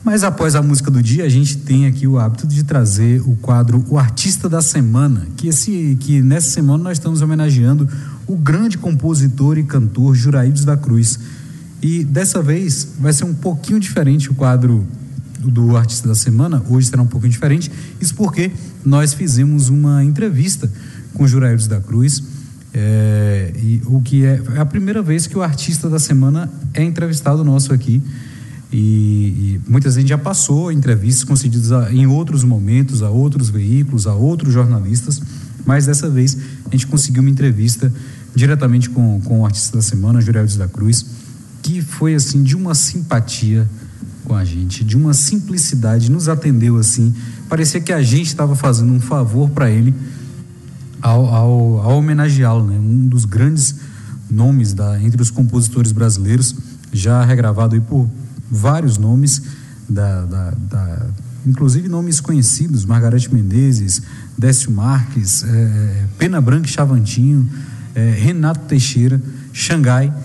Mas após a música do dia, a gente tem aqui o hábito de trazer o quadro O Artista da Semana, que nessa semana nós estamos homenageando o grande compositor e cantor Juraildes da Cruz. E dessa vez vai ser um pouquinho diferente o quadro do Artista da Semana, hoje será um pouquinho diferente, isso porque nós fizemos uma entrevista com Juraildes da Cruz, e o que é a primeira vez que o Artista da Semana é entrevistado nosso aqui. E muitas vezes já passou entrevistas concedidas em outros momentos, a outros veículos, a outros jornalistas, mas dessa vez a gente conseguiu uma entrevista diretamente com o Artista da Semana, Juraildes da Cruz, que foi assim de uma simpatia com a gente, de uma simplicidade, nos atendeu assim, parecia que a gente estava fazendo um favor para ele ao homenageá-lo, né? Um dos grandes nomes entre os compositores brasileiros, já regravado aí por vários nomes, inclusive nomes conhecidos, Margareth Menezes, Décio Marques, Pena Branca e Chavantinho, Renato Teixeira, Xangai,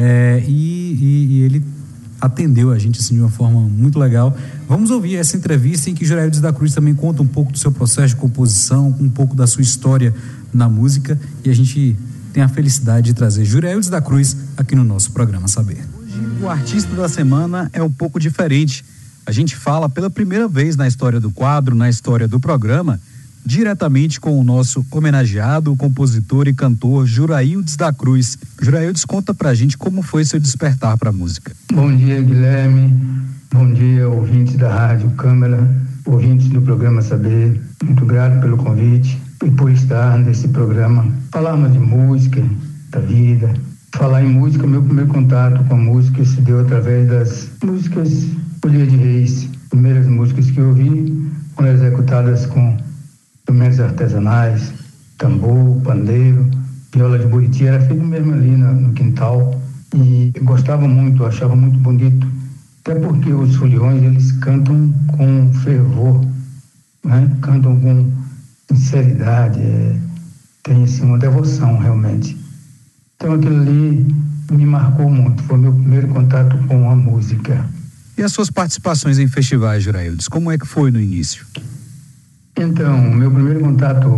e ele atendeu a gente assim, de uma forma muito legal. Vamos ouvir essa entrevista em que Juraildes da Cruz também conta um pouco do seu processo de composição, um pouco da sua história na música, e a gente tem a felicidade de trazer Juraildes da Cruz aqui no nosso programa Saber. O Artista da Semana é um pouco diferente. A gente fala pela primeira vez na história do quadro, na história do programa, diretamente com o nosso homenageado, o compositor e cantor Juraildes da Cruz. Juraildes, conta pra gente como foi seu despertar pra música. Bom dia, Guilherme. Bom dia, ouvintes da Rádio Câmara, ouvintes do programa Saber. Muito grato pelo convite e por estar nesse programa. Falarmos de música, da vida. Falar em música, meu primeiro contato com a música se deu através das músicas Folia de Reis. Primeiras músicas que eu ouvi foram executadas com instrumentos artesanais, tambor, pandeiro, viola de buriti, era feito mesmo ali no quintal. E eu gostava muito, achava muito bonito. Até porque os foliões, eles cantam com fervor, né? Cantam com sinceridade, tem assim, uma devoção realmente. Então aquilo ali me marcou muito, foi meu primeiro contato com a música. E as suas participações em festivais, Juraildes, como é que foi no início? Então, meu primeiro contato,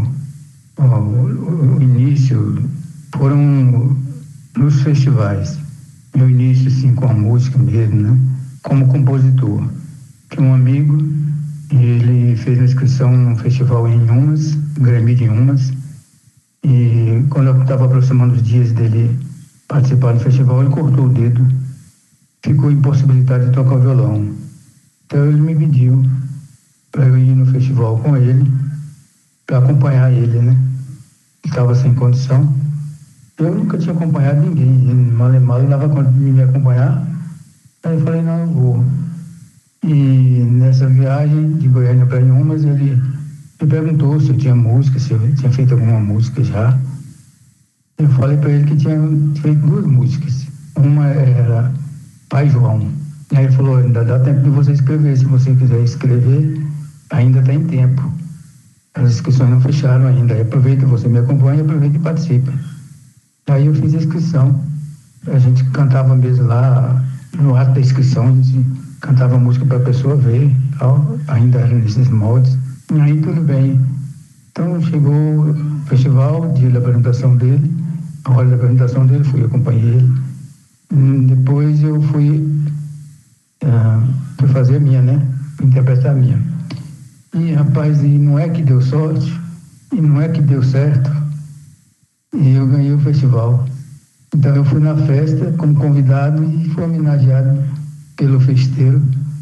o início, foram nos festivais. Meu início, assim, com a música mesmo, né? Como compositor. Tinha um amigo, e ele fez uma inscrição num festival em Inhumas, Grêmio de Inhumas. E quando eu estava aproximando os dias dele participar do festival, ele cortou o dedo, ficou impossibilitado de tocar o violão. Então ele me pediu para eu ir no festival com ele, para acompanhar ele, né? Estava sem condição. Eu nunca tinha acompanhado ninguém, ele mal dava conta de me acompanhar. Aí eu falei, não, eu vou. E nessa viagem de Goiânia para Inhumas, ele me perguntou se eu tinha música, se eu tinha feito alguma música já. Eu falei para ele que tinha feito 2 músicas. Uma era Pai João. Aí ele falou, ainda dá tempo de você escrever. Se você quiser escrever, ainda tem tempo. As inscrições não fecharam ainda. Aí aproveita, você me acompanha, aproveita e participa. Aí eu fiz a inscrição. A gente cantava mesmo lá, no ato da inscrição, a gente cantava música para a pessoa ver, tal, ainda era nesses moldes. E aí tudo bem. Então chegou o festival, dia da apresentação dele, a hora da apresentação dele, fui acompanhar ele. Depois eu fui fazer a minha, né? Interpretar a minha. E rapaz, e não é que deu sorte, e não é que deu certo, e eu ganhei o festival. Então eu fui na festa como convidado e fui homenageado pelo festeiro.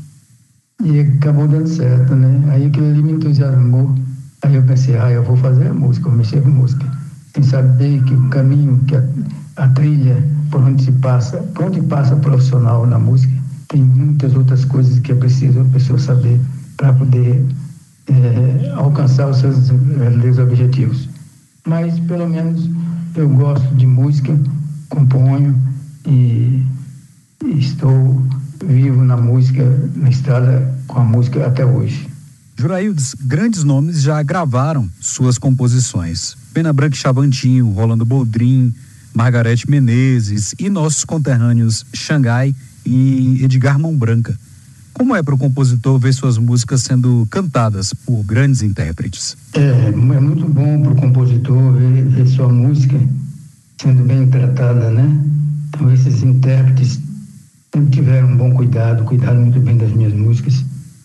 E acabou dando certo, né? Aí aquilo ali me entusiasmou. Aí eu pensei, eu vou fazer a música, vou mexer com música. Sem saber que o caminho, que a trilha, por onde passa profissional na música, tem muitas outras coisas que é preciso a pessoa saber para poder alcançar os seus verdadeiros objetivos. Mas, pelo menos, eu gosto de música, componho e estou vivo na música, na estrada com a música até hoje. Juraildes, grandes nomes já gravaram suas composições. Pena Branca e Chavantinho, Rolando Boldrin, Margareth Menezes e nossos conterrâneos Xangai e Edgar Mão Branca. Como é para o compositor ver suas músicas sendo cantadas por grandes intérpretes? É muito bom para o compositor ver sua música sendo bem tratada, né? Então, esses intérpretes sempre tiveram um bom cuidaram muito bem das minhas músicas.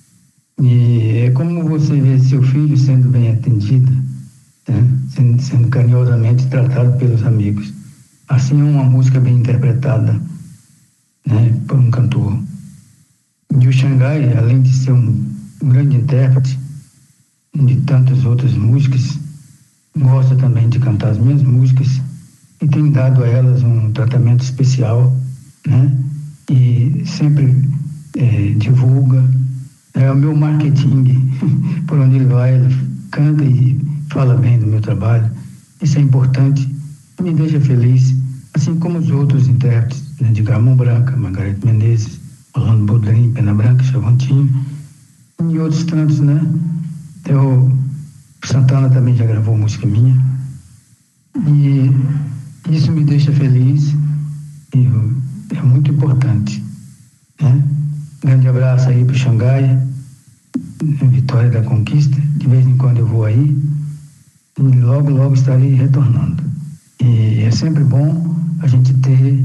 E é como você vê seu filho sendo bem atendido, né? Sendo carinhosamente tratado pelos amigos. Assim é uma música bem interpretada, né, por um cantor. E o Xangai, além de ser um grande intérprete de tantas outras músicas, gosta também de cantar as minhas músicas e tem dado a elas um tratamento especial, né? E sempre divulga. É o meu marketing, por onde ele vai, ele canta e fala bem do meu trabalho. Isso é importante, me deixa feliz, assim como os outros intérpretes, né, de Mão Branca, Margareth Menezes, Orlando Boldrin, Pena Branca, Chavantinho, e outros tantos, né? O Santana também já gravou música minha. E isso me deixa feliz e é muito importante, né? Grande abraço aí para o Xangai, Vitória da Conquista. De vez em quando eu vou aí e logo estarei retornando. E é sempre bom a gente ter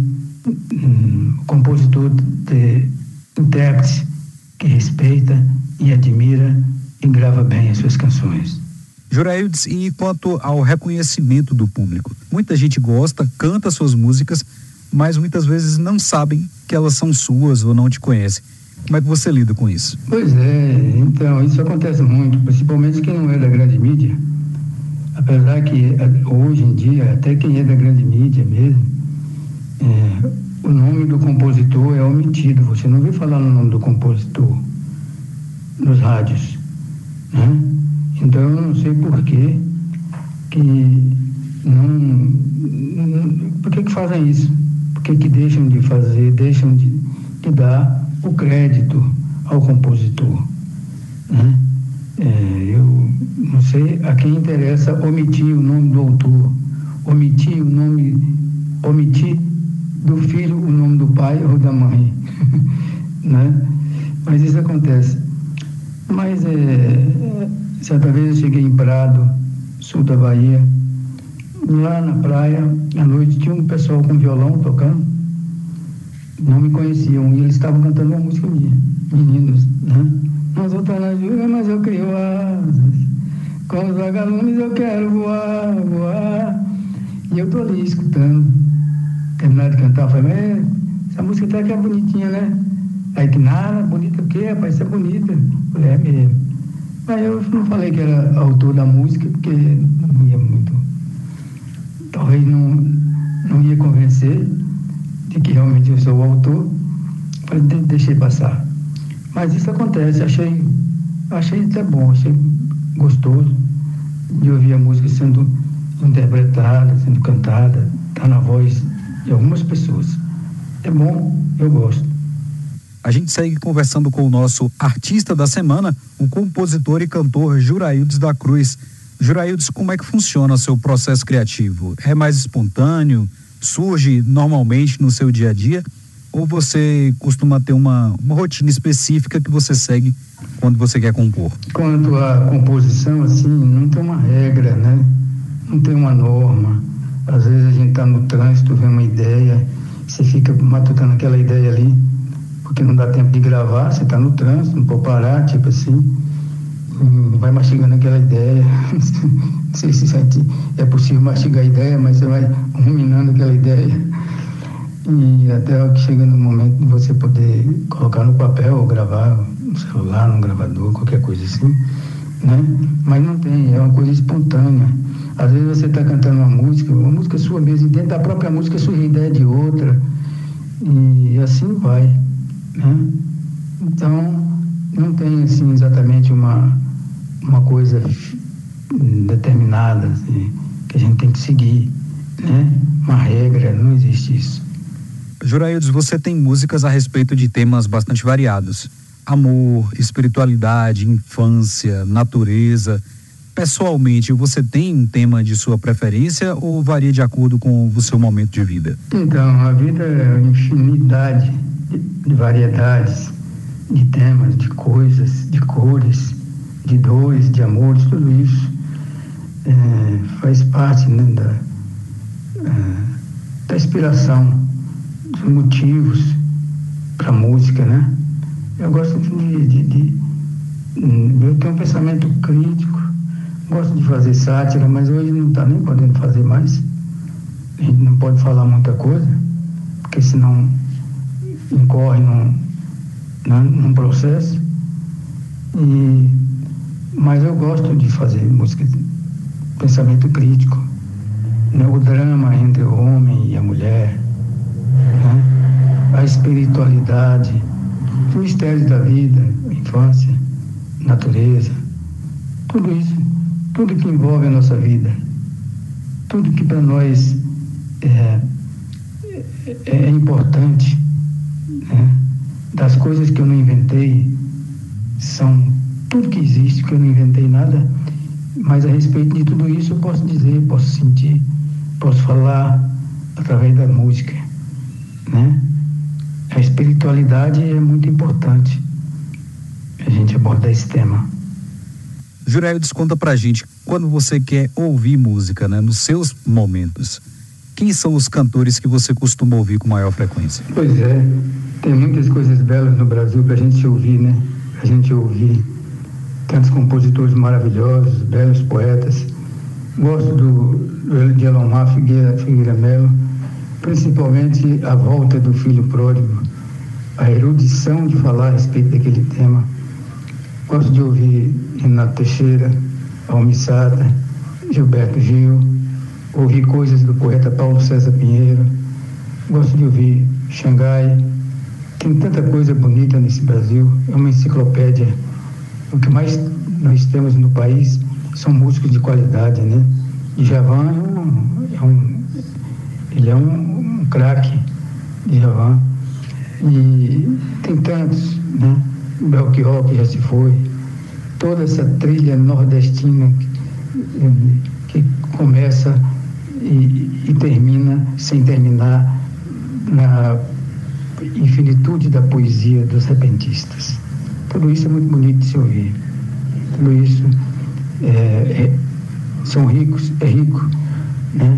compositor, ter intérprete que respeita e admira e grava bem as suas canções. Juraildes, e quanto ao reconhecimento do público? Muita gente gosta, canta suas músicas, mas muitas vezes não sabem que elas são suas ou não te conhecem. Como é que você lida com isso? Pois é, então, isso acontece muito, principalmente quem não é da grande mídia. Apesar que hoje em dia, até quem é da grande mídia mesmo, o nome do compositor é omitido. Você não vê falar no nome do compositor nos rádios, né? Então eu não sei por que fazem isso? Por que deixam de fazer, deixam de dar o crédito ao compositor, né? Eu não sei a quem interessa omitir o nome do autor, omitir do filho o nome do pai ou da mãe, né? Mas isso acontece. Mas certa vez eu cheguei em Prado, sul da Bahia, lá na praia, à noite, tinha um pessoal com violão tocando, não me conheciam, e eles estavam cantando uma música minha, meninos, né? Nós voltamos na jura, mas eu crio asas, com os vagalumes eu quero voar, voar. E eu tô ali escutando, terminar de cantar, eu falei, essa música até que é bonitinha, né? Aí que nada, bonita o quê, rapaz, isso é bonita. Eu falei, é mesmo. Mas eu não falei que era autor da música, porque não ia muito, talvez não ia convencer de que realmente eu sou o autor. Falei, deixei passar. Mas isso acontece, achei até bom, achei gostoso de ouvir a música sendo interpretada, sendo cantada, tá na voz de algumas pessoas. É bom, eu gosto. A gente segue conversando com o nosso artista da semana, o compositor e cantor Juraildes da Cruz. Juraildes, como é que funciona o seu processo criativo? É mais espontâneo? Surge normalmente no seu dia a dia? Ou você costuma ter uma rotina específica que você segue quando você quer compor? Quanto à composição, assim, não tem uma regra, né? Não tem uma norma. Às vezes a gente está no trânsito, vê uma ideia, você fica matutando aquela ideia ali, porque não dá tempo de gravar, você está no trânsito, não pode parar, tipo assim, vai mastigando aquela ideia. Não sei se é possível mastigar a ideia, mas você vai ruminando aquela ideia. E até que chega no momento de você poder colocar no papel ou gravar no celular, no gravador, qualquer coisa assim, né? Mas não tem, é uma coisa espontânea. Às vezes você está cantando uma música sua mesmo, e dentro da própria música surge a ideia de outra, e assim vai, né? Então, não tem assim exatamente uma coisa determinada assim, que a gente tem que seguir, né? Uma regra, não existe isso. Juraildes, você tem músicas a respeito de temas bastante variados. Amor, espiritualidade, infância, natureza. Pessoalmente, você tem um tema de sua preferência ou varia de acordo com o seu momento de vida? Então, a vida é uma infinidade de variedades. de temas, de coisas, de cores, de dores, de amores, tudo isso faz parte, né, da inspiração, dos motivos para a música, né? Eu gosto eu tenho um pensamento crítico, gosto de fazer sátira, mas hoje não está nem podendo fazer mais. A gente não pode falar muita coisa, porque senão incorre num processo. Mas eu gosto de fazer música de pensamento crítico, né? O drama entre o homem e a mulher, né? A espiritualidade, os mistérios da vida, infância, natureza, tudo isso, tudo que envolve a nossa vida, tudo que para nós é importante, né? Das coisas que eu não inventei, são tudo que existe, que eu não inventei nada, mas a respeito de tudo isso eu posso dizer, posso sentir, posso falar através da música, né? A espiritualidade é muito importante a gente abordar esse tema. Juraildes, conta pra gente, quando você quer ouvir música, né, nos seus momentos, quem são os cantores que você costuma ouvir com maior frequência? Pois é, tem muitas coisas belas no Brasil pra gente ouvir, né? A gente ouvir tantos compositores maravilhosos, belos poetas. Gosto de Elomar Figueira Melo, principalmente a volta do filho pródigo, a erudição de falar a respeito daquele tema. Gosto de ouvir Renato Teixeira, Almir Sater, Gilberto Gil, ouvir coisas do poeta Paulo César Pinheiro. Gosto de ouvir Xangai. Tem tanta coisa bonita nesse Brasil, é uma enciclopédia. O que mais nós temos no país são músicos de qualidade, né? Djavan ele é um craque, Djavan. E tem tantos, né? Belchior, que já se foi. Toda essa trilha nordestina que começa e termina sem terminar na infinitude da poesia dos repentistas. Tudo isso é muito bonito de se ouvir. Tudo isso são ricos, é rico, né?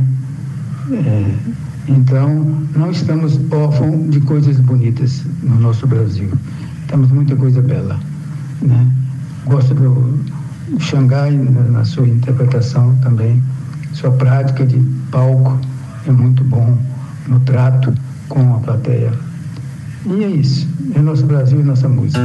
Então, não estamos órfãos de coisas bonitas no nosso Brasil. Temos muita coisa bela, né? Gosto do Xangai na sua interpretação também. Sua prática de palco é muito bom no trato com a plateia. E é isso, é nosso Brasil e nossa música.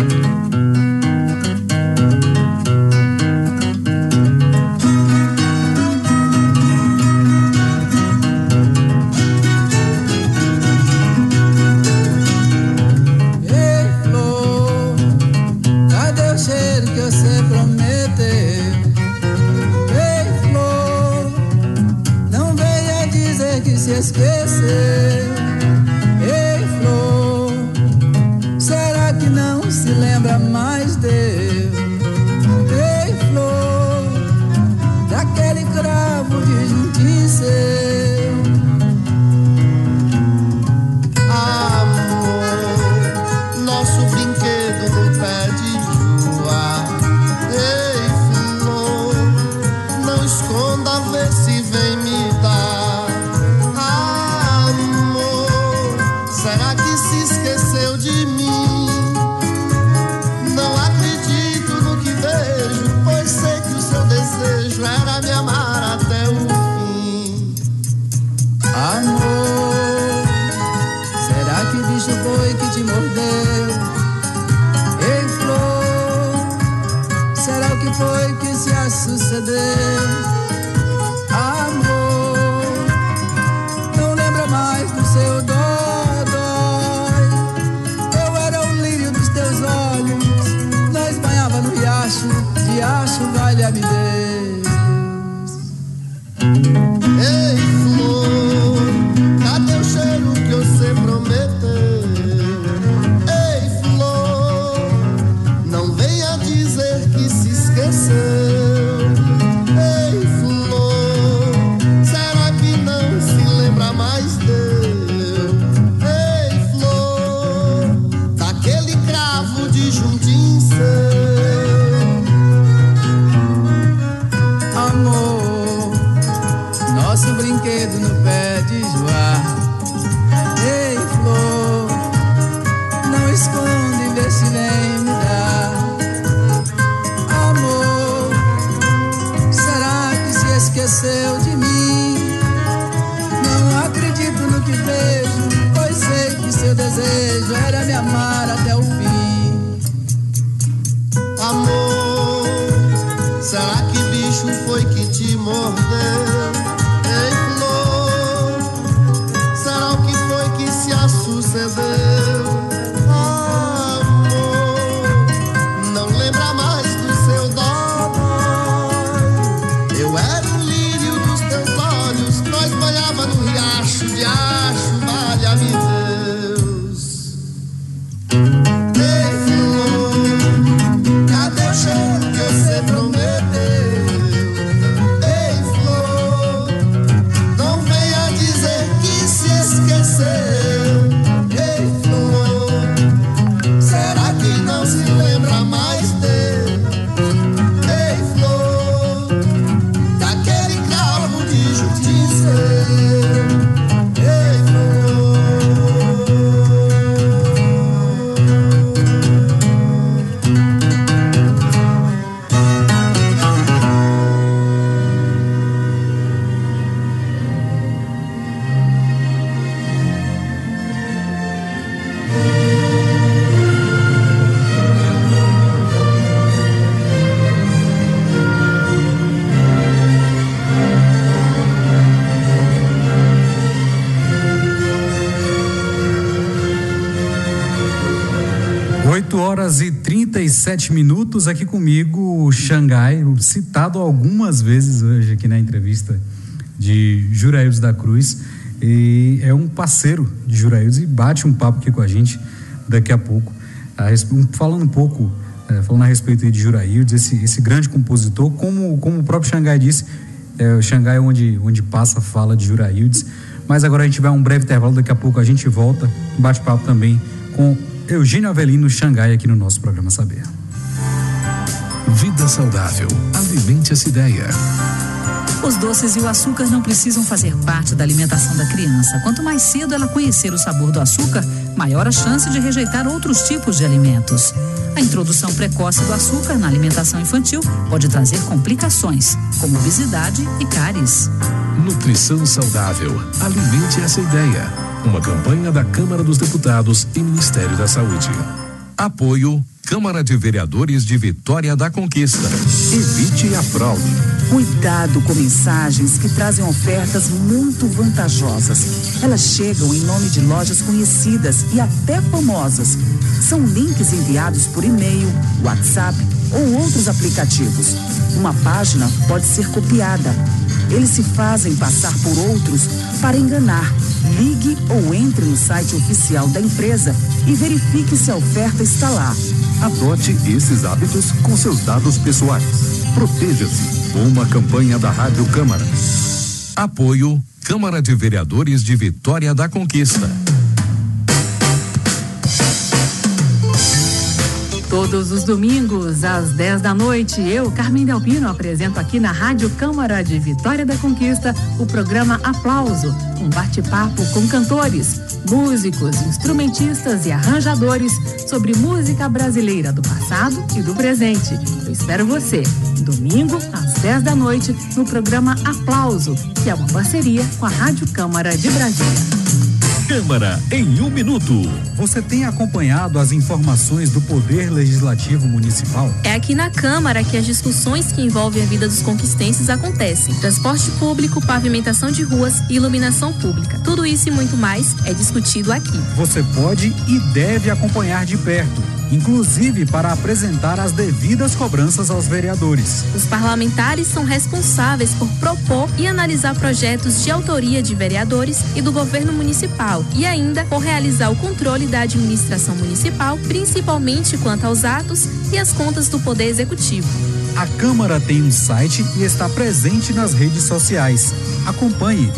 Ei, flor, cadê o cheiro que você prometeu? Ei, flor, não venha dizer que se esqueceu. Ei, flor, será que não se lembra mais de eu? Ei, flor, daquele cravo de juntinho seu. Amor, nosso brinquedo do pé de lua. Ei, flor, não esconda, vê se vem me dar. Amor, será que se esqueceu de mim? Não acredito no que vejo, pois sei que o seu desejo era me amar até o fim. Amor, será que o bicho foi que te mordeu? Ei, flor, será o que foi que se sucedeu? Amor, não lembra mais do seu dói. Eu era o lírio dos teus olhos, nós banhava no riacho, valha-me Deus. Ei, flor, cadê o cheiro que você prometeu? Ei, flor, não venha dizer que se esqueceu. Ei, flor, será que não se lembra mais dele? Ei, flor, daquele cravo de Amor, será que bicho foi que te mordeu? Ei, flor, será o que foi que se sucedeu? Amor, não lembra mais do seu dó. Eu era o lírio dos teus olhos, nós banhava no riacho de acho, valha-me Deus. Ei, flor, cadê o cheiro que você prometeu? Ei, flor, não venha dizer que se esqueceu. Ei, flor, será que não se lembra mais dele? Ei, flor, daquele cravo de justiça. Ei, flor. 8h37, aqui comigo, o Xangai, citado algumas vezes hoje aqui na entrevista de Juraildes da Cruz, e é um parceiro de Juraildes e bate um papo aqui com a gente daqui a pouco, falando um pouco, falando a respeito aí de Juraildes, esse grande compositor, como o próprio Xangai disse, o Xangai é onde passa a fala de Juraildes. Mas agora a gente vai a um breve intervalo, daqui a pouco a gente volta, bate-papo também com Eugênio Avelino Xangai aqui no nosso programa Saber. Vida saudável, alimente essa ideia. Os doces e o açúcar não precisam fazer parte da alimentação da criança. Quanto mais cedo ela conhecer o sabor do açúcar, maior a chance de rejeitar outros tipos de alimentos. A introdução precoce do açúcar na alimentação infantil pode trazer complicações, como obesidade e cáries. Nutrição saudável, alimente essa ideia. Uma campanha da Câmara dos Deputados e Ministério da Saúde. Apoio Câmara de Vereadores de Vitória da Conquista. Evite a fraude. Cuidado com mensagens que trazem ofertas muito vantajosas. Elas chegam em nome de lojas conhecidas e até famosas. São links enviados por e-mail, WhatsApp ou outros aplicativos. Uma página pode ser copiada. Eles se fazem passar por outros para enganar. Ligue ou entre no site oficial da empresa e verifique se a oferta está lá. Adote esses hábitos com seus dados pessoais. Proteja-se. Uma campanha da Rádio Câmara. Apoio Câmara de Vereadores de Vitória da Conquista. Todos os domingos, às 10 da noite, eu, Carmen Delpino, apresento aqui na Rádio Câmara de Vitória da Conquista o programa Aplauso, um bate-papo com cantores, músicos, instrumentistas e arranjadores sobre música brasileira do passado e do presente. Eu espero você, domingo, às 10 da noite, no programa Aplauso, que é uma parceria com a Rádio Câmara de Brasília. Câmara em 1 minuto. Você tem acompanhado as informações do Poder Legislativo Municipal? É aqui na Câmara que as discussões que envolvem a vida dos conquistenses acontecem. Transporte público, pavimentação de ruas e iluminação pública. Tudo isso e muito mais é discutido aqui. Você pode e deve acompanhar de perto, inclusive para apresentar as devidas cobranças aos vereadores. Os parlamentares são responsáveis por propor e analisar projetos de autoria de vereadores e do governo municipal e ainda por realizar o controle da administração municipal, principalmente quanto aos atos e as contas do Poder Executivo. A Câmara tem um site e está presente nas redes sociais. Acompanhe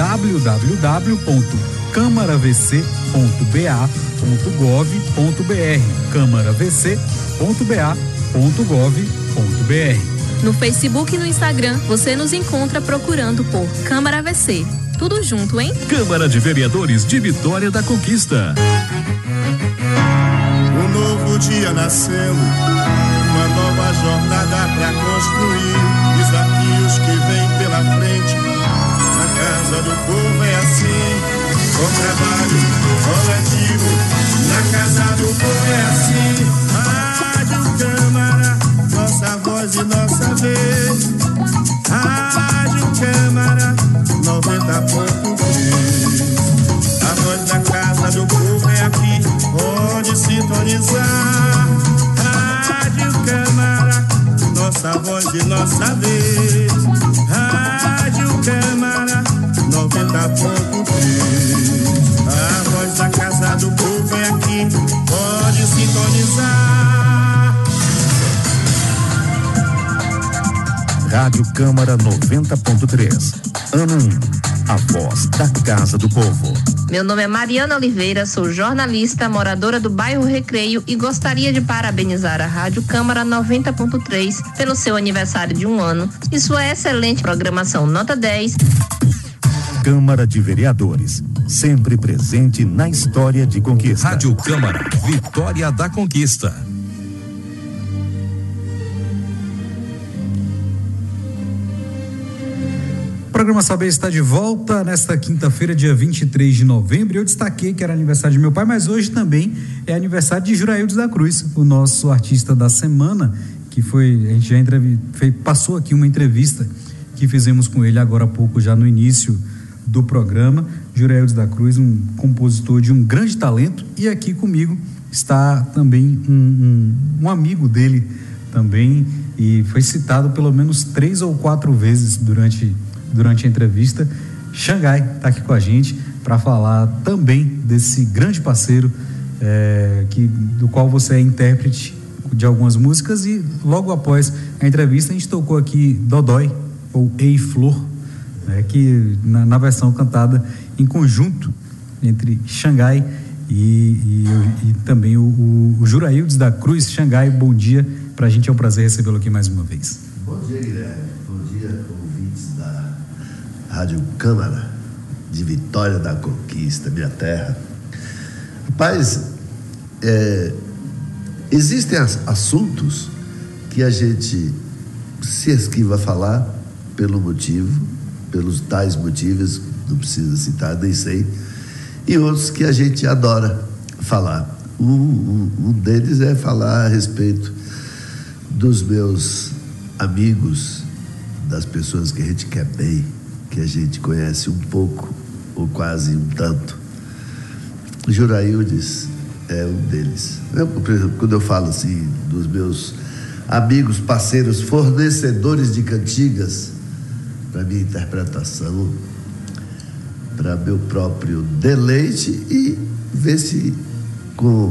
câmaravc.ba.gov.br câmaravc.ba.gov.br. No Facebook e no Instagram, você nos encontra procurando por Câmara VC. Tudo junto, hein? Câmara de Vereadores de Vitória da Conquista. Um novo dia nasceu, uma nova jornada pra construir. Desafios que vêm pela frente, na casa do povo é assim. Com trabalho coletivo, na casa do povo é assim. Rádio Câmara. hoje nossa vez. Rádio Câmara 90.3. A voz da Casa do Povo é aqui, pode sintonizar. Rádio Câmara 90.3. Ano 1. A voz da Casa do Povo. Meu nome é Mariana Oliveira, sou jornalista, moradora do bairro Recreio e gostaria de parabenizar a Rádio Câmara 90.3 pelo seu aniversário de 1 ano e sua excelente programação nota 10. Câmara de Vereadores, sempre presente na história de conquista. Rádio Câmara, Vitória da Conquista. O programa Saber está de volta nesta quinta-feira, dia 23 de novembro. Eu destaquei que era aniversário de meu pai, mas hoje também é aniversário de Juraildes da Cruz, o nosso artista da semana, que foi, a gente já passou aqui uma entrevista que fizemos com ele agora há pouco, já no início do programa. Juraildes da Cruz, um compositor de um grande talento, e aqui comigo está também um amigo dele também, e foi citado pelo menos 3 ou 4 vezes durante a entrevista. Xangai está aqui com a gente para falar também desse grande parceiro, do qual você é intérprete de algumas músicas, e logo após a entrevista a gente tocou aqui Dodói, ou Ei Flor, que na versão cantada em conjunto entre Xangai e também o Juraildes da Cruz. Xangai, bom dia, pra gente é um prazer recebê-lo aqui mais uma vez. Bom dia, Guilherme, bom dia, ouvintes da Rádio Câmara de Vitória da Conquista, minha terra. Rapaz, existem assuntos que a gente se esquiva a falar pelos tais motivos, não precisa citar, nem sei, e outros que a gente adora falar. Um deles é falar a respeito dos meus amigos, das pessoas que a gente quer bem, que a gente conhece um pouco ou quase um tanto. Juraildes é um deles. Por exemplo, quando eu falo assim dos meus amigos, parceiros, fornecedores de cantigas para minha interpretação, para meu próprio deleite, e ver se com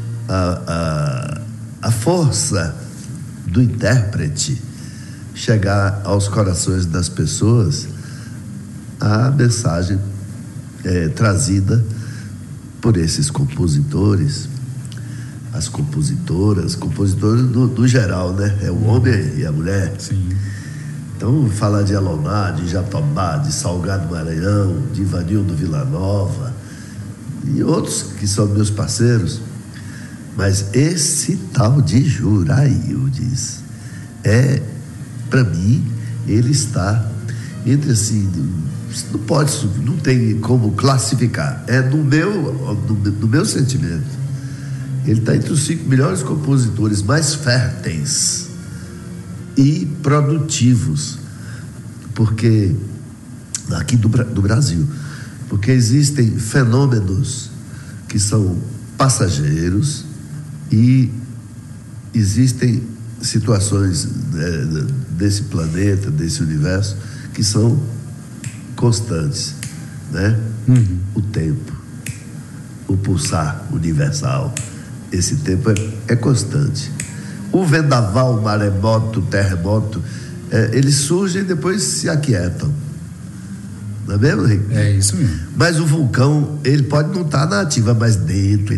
a força do intérprete chegar aos corações das pessoas a mensagem trazida por esses compositores, as compositoras do geral, né? É o homem e a mulher. Sim. Então, falar de Aloná, de Jatobá, de Salgado Maranhão, de Ivanildo Villanova e outros que são meus parceiros. Mas esse tal de Juraildes para mim, ele está entre assim, não tem como classificar, no meu sentimento, ele está entre os 5 melhores compositores mais férteis e produtivos, porque aqui do Brasil, porque existem fenômenos que são passageiros e existem situações desse planeta, desse universo, que são constantes, né? O tempo, o pulsar universal, esse tempo é constante. O vendaval, o maremoto, o terremoto, eles surgem e depois se aquietam. Não é mesmo, Henrique? É isso mesmo. Mas o vulcão, ele pode não estar na ativa, mas dentro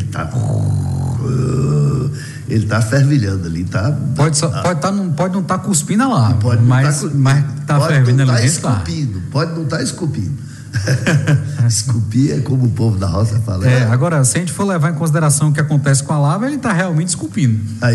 ele está fervilhando ali, tá? Pode não estar cuspindo lá, mas está fervilhando ali dentro. Pode não estar esculpindo. Esculpir é como o povo da roça fala. Agora, se a gente for levar em consideração o que acontece com a lava, ele está realmente esculpindo. Aí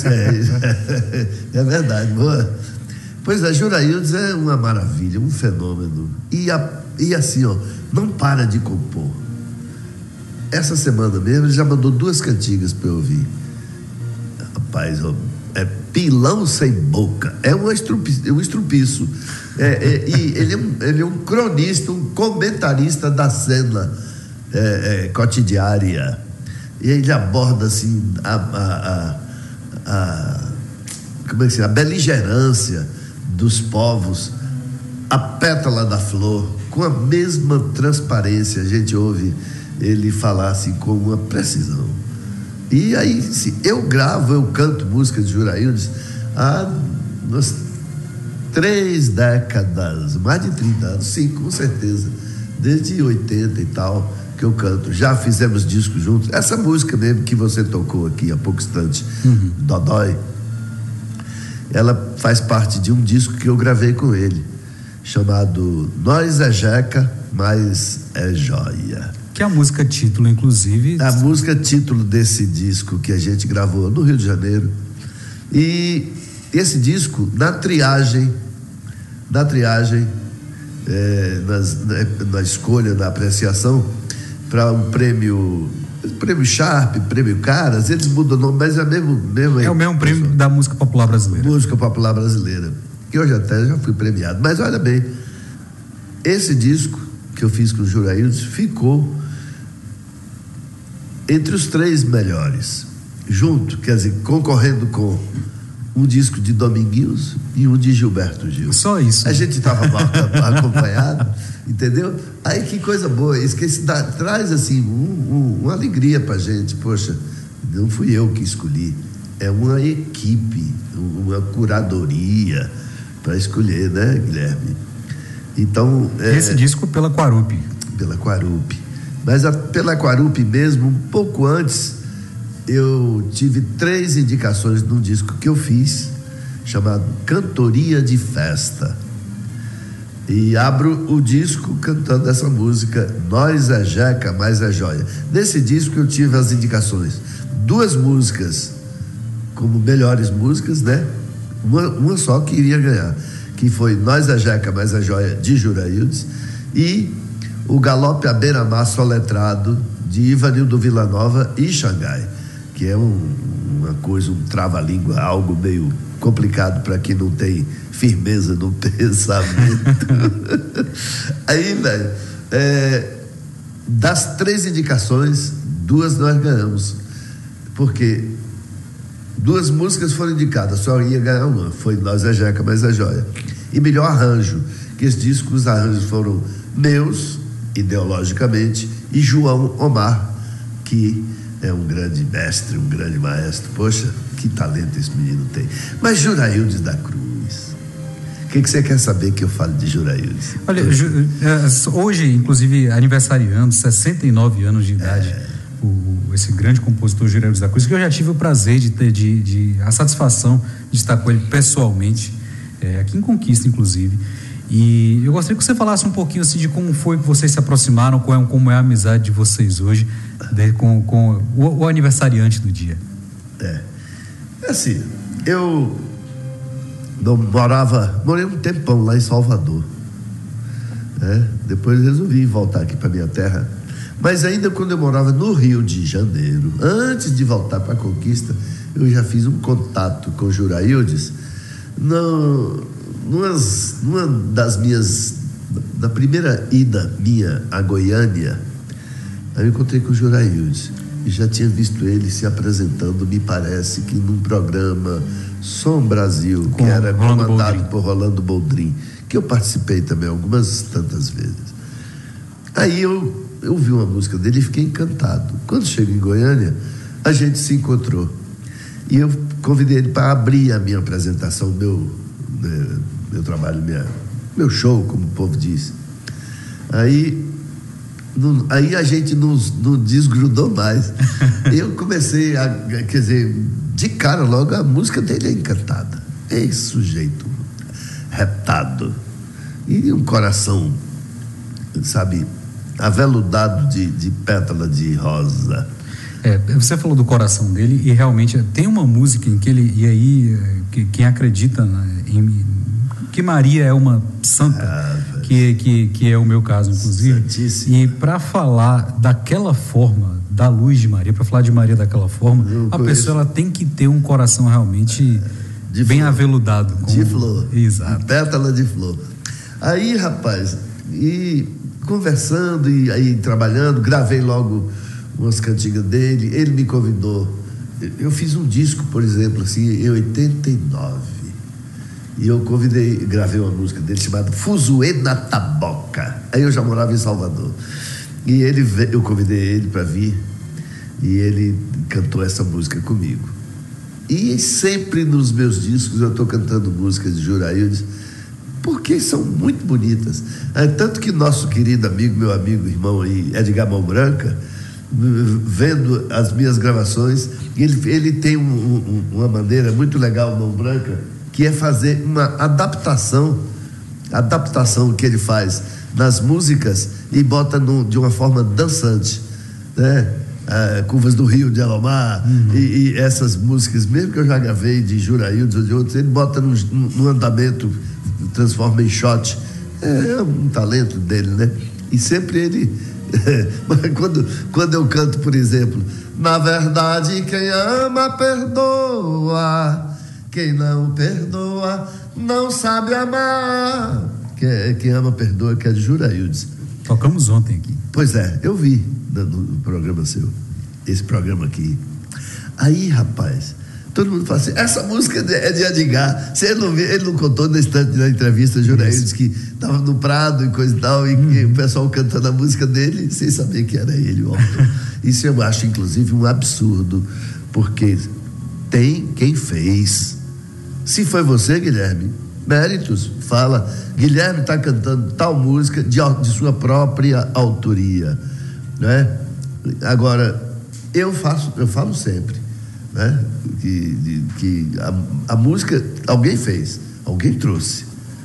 é verdade, boa. Pois é, Juraildes é uma maravilha, um fenômeno. E assim, não para de compor. Essa semana mesmo ele já mandou 2 cantigas para eu ouvir. Rapaz, é pilão sem boca, é um estrupiço. E ele é um cronista, um comentarista da cena cotidiana. E ele aborda assim como é que se chama? A beligerância dos povos, a pétala da flor, com a mesma transparência, a gente ouve ele falar assim com uma precisão. E aí, se eu canto música de Juraildes há umas 3 décadas, mais de 30 anos, sim, com certeza, desde 80 e tal que eu canto. Já fizemos discos juntos. Essa música mesmo que você tocou aqui há pouco instante, Dodói, ela faz parte de um disco que eu gravei com ele, chamado Nós é Jeca, mas é Joia. Que é a música título, inclusive. A música título desse disco que a gente gravou no Rio de Janeiro. E esse disco, na triagem, na escolha, na apreciação, para um prêmio Sharp, prêmio Caras, eles mudam o nome, mas é o mesmo prêmio da música popular brasileira. Música popular brasileira, que eu já fui premiado. Mas olha bem, esse disco que eu fiz com os Juraildes ficou entre os 3 melhores, junto, quer dizer, concorrendo com um disco de Dominguinhos e um de Gilberto Gil. Só isso. A gente estava acompanhado, entendeu? Aí que coisa boa, isso que traz assim uma alegria pra gente. Poxa, não fui eu que escolhi, é uma equipe, uma curadoria para escolher, né, Guilherme? Então esse disco pela Quarupi. Pela Quarupi, mas pela Quarupi mesmo, um pouco antes, eu tive 3 indicações num disco que eu fiz, chamado Cantoria de Festa. E abro o disco cantando essa música, Nós é Jeca, mas é Joia. Nesse disco eu tive as indicações, 2 músicas como melhores músicas, né? Uma só que iria ganhar, que foi Nós é Jeca, mas é Joia, de Juraildes, e o Galope à Beira-Mar Soletrado, de Ivanildo Villanova e Xangai, que é uma coisa, um trava-língua, algo meio complicado para quem não tem firmeza no pensamento. Aí, velho, das 3 indicações, 2 nós ganhamos, porque 2 músicas foram indicadas, só ia ganhar uma, foi Nós é Jeca, mas é Joia. E melhor arranjo, que esse disco, os arranjos foram meus, ideologicamente, e João Omar, que é um grande mestre, um grande maestro. Poxa, que talento esse menino tem. Mas Juraildes da Cruz, o que você quer saber que eu falo de Juraildes? Olha, hoje, inclusive, aniversariando 69 anos de idade, esse grande compositor Juraildes da Cruz, que eu já tive o prazer de ter a satisfação de estar com ele pessoalmente, aqui em Conquista, inclusive. E eu gostaria que você falasse um pouquinho assim, de como foi que vocês se aproximaram, como é a amizade de vocês hoje com o aniversariante do dia. Assim, eu morei um tempão lá em Salvador, depois resolvi voltar aqui para minha terra, mas ainda quando eu morava no Rio de Janeiro, antes de voltar para a Conquista, eu já fiz um contato com Juraildes numa das minhas, da primeira ida minha a Goiânia. Aí eu encontrei com o Juraildes e já tinha visto ele se apresentando, me parece que num programa Som Brasil, que era comandado por Rolando Boldrin, que eu participei também algumas tantas vezes. Aí eu vi uma música dele e fiquei encantado. Quando chego em Goiânia, a gente se encontrou e eu convidei ele para abrir a minha apresentação, meu trabalho, meu show, como o povo diz. Aí a gente não desgrudou mais. Eu comecei quer dizer, de cara logo, a música dele é encantada. Esse sujeito retado e um coração, sabe, aveludado de pétala de rosa. Você falou do coração dele e realmente tem uma música em que ele, e aí quem acredita que Maria é uma santa, que é o meu caso, inclusive. Santíssima. E para falar daquela forma, da luz de Maria, para falar de Maria daquela forma, a pessoa ela tem que ter um coração realmente bem aveludado. De flor. Exato. Pétala de flor. Aí, rapaz, e conversando e aí trabalhando, gravei logo umas cantigas dele. Ele me convidou eu fiz um disco, por exemplo, assim, em 89. E eu gravei uma música dele chamada Fuzuê na Taboca. Aí eu já morava em Salvador. E eu convidei ele para vir e ele cantou essa música comigo. E sempre nos meus discos eu estou cantando músicas de Juraildes, porque são muito bonitas. Tanto que nosso querido amigo, meu amigo, irmão aí, Edgar Mão Branca, vendo as minhas gravações, ele tem uma maneira muito legal, Mão Branca, que é fazer uma adaptação que ele faz nas músicas e bota de uma forma dançante, né? Curvas do Rio de Elomar, e essas músicas, mesmo que eu já gravei de Juraildes ou de outros, ele bota no andamento, transforma em shot. É um talento dele, né? E sempre ele quando eu canto, por exemplo, na verdade quem ama perdoa, quem não perdoa não sabe amar. Quem ama perdoa, que é de Juraildes. Tocamos ontem aqui. Pois é, eu vi no programa seu, esse programa aqui. Aí, rapaz, todo mundo fala assim, essa música é de Edgar. Ele não contou na entrevista de Juraildes que estava no Prado e coisa e tal, e o pessoal cantando a música dele sem saber que era ele o autor. Isso eu acho, inclusive, um absurdo, porque tem quem fez. Se foi você, Guilherme, méritos, fala, Guilherme está cantando tal música de sua própria autoria, né? Agora, eu falo sempre, né? Que a música alguém fez, alguém trouxe,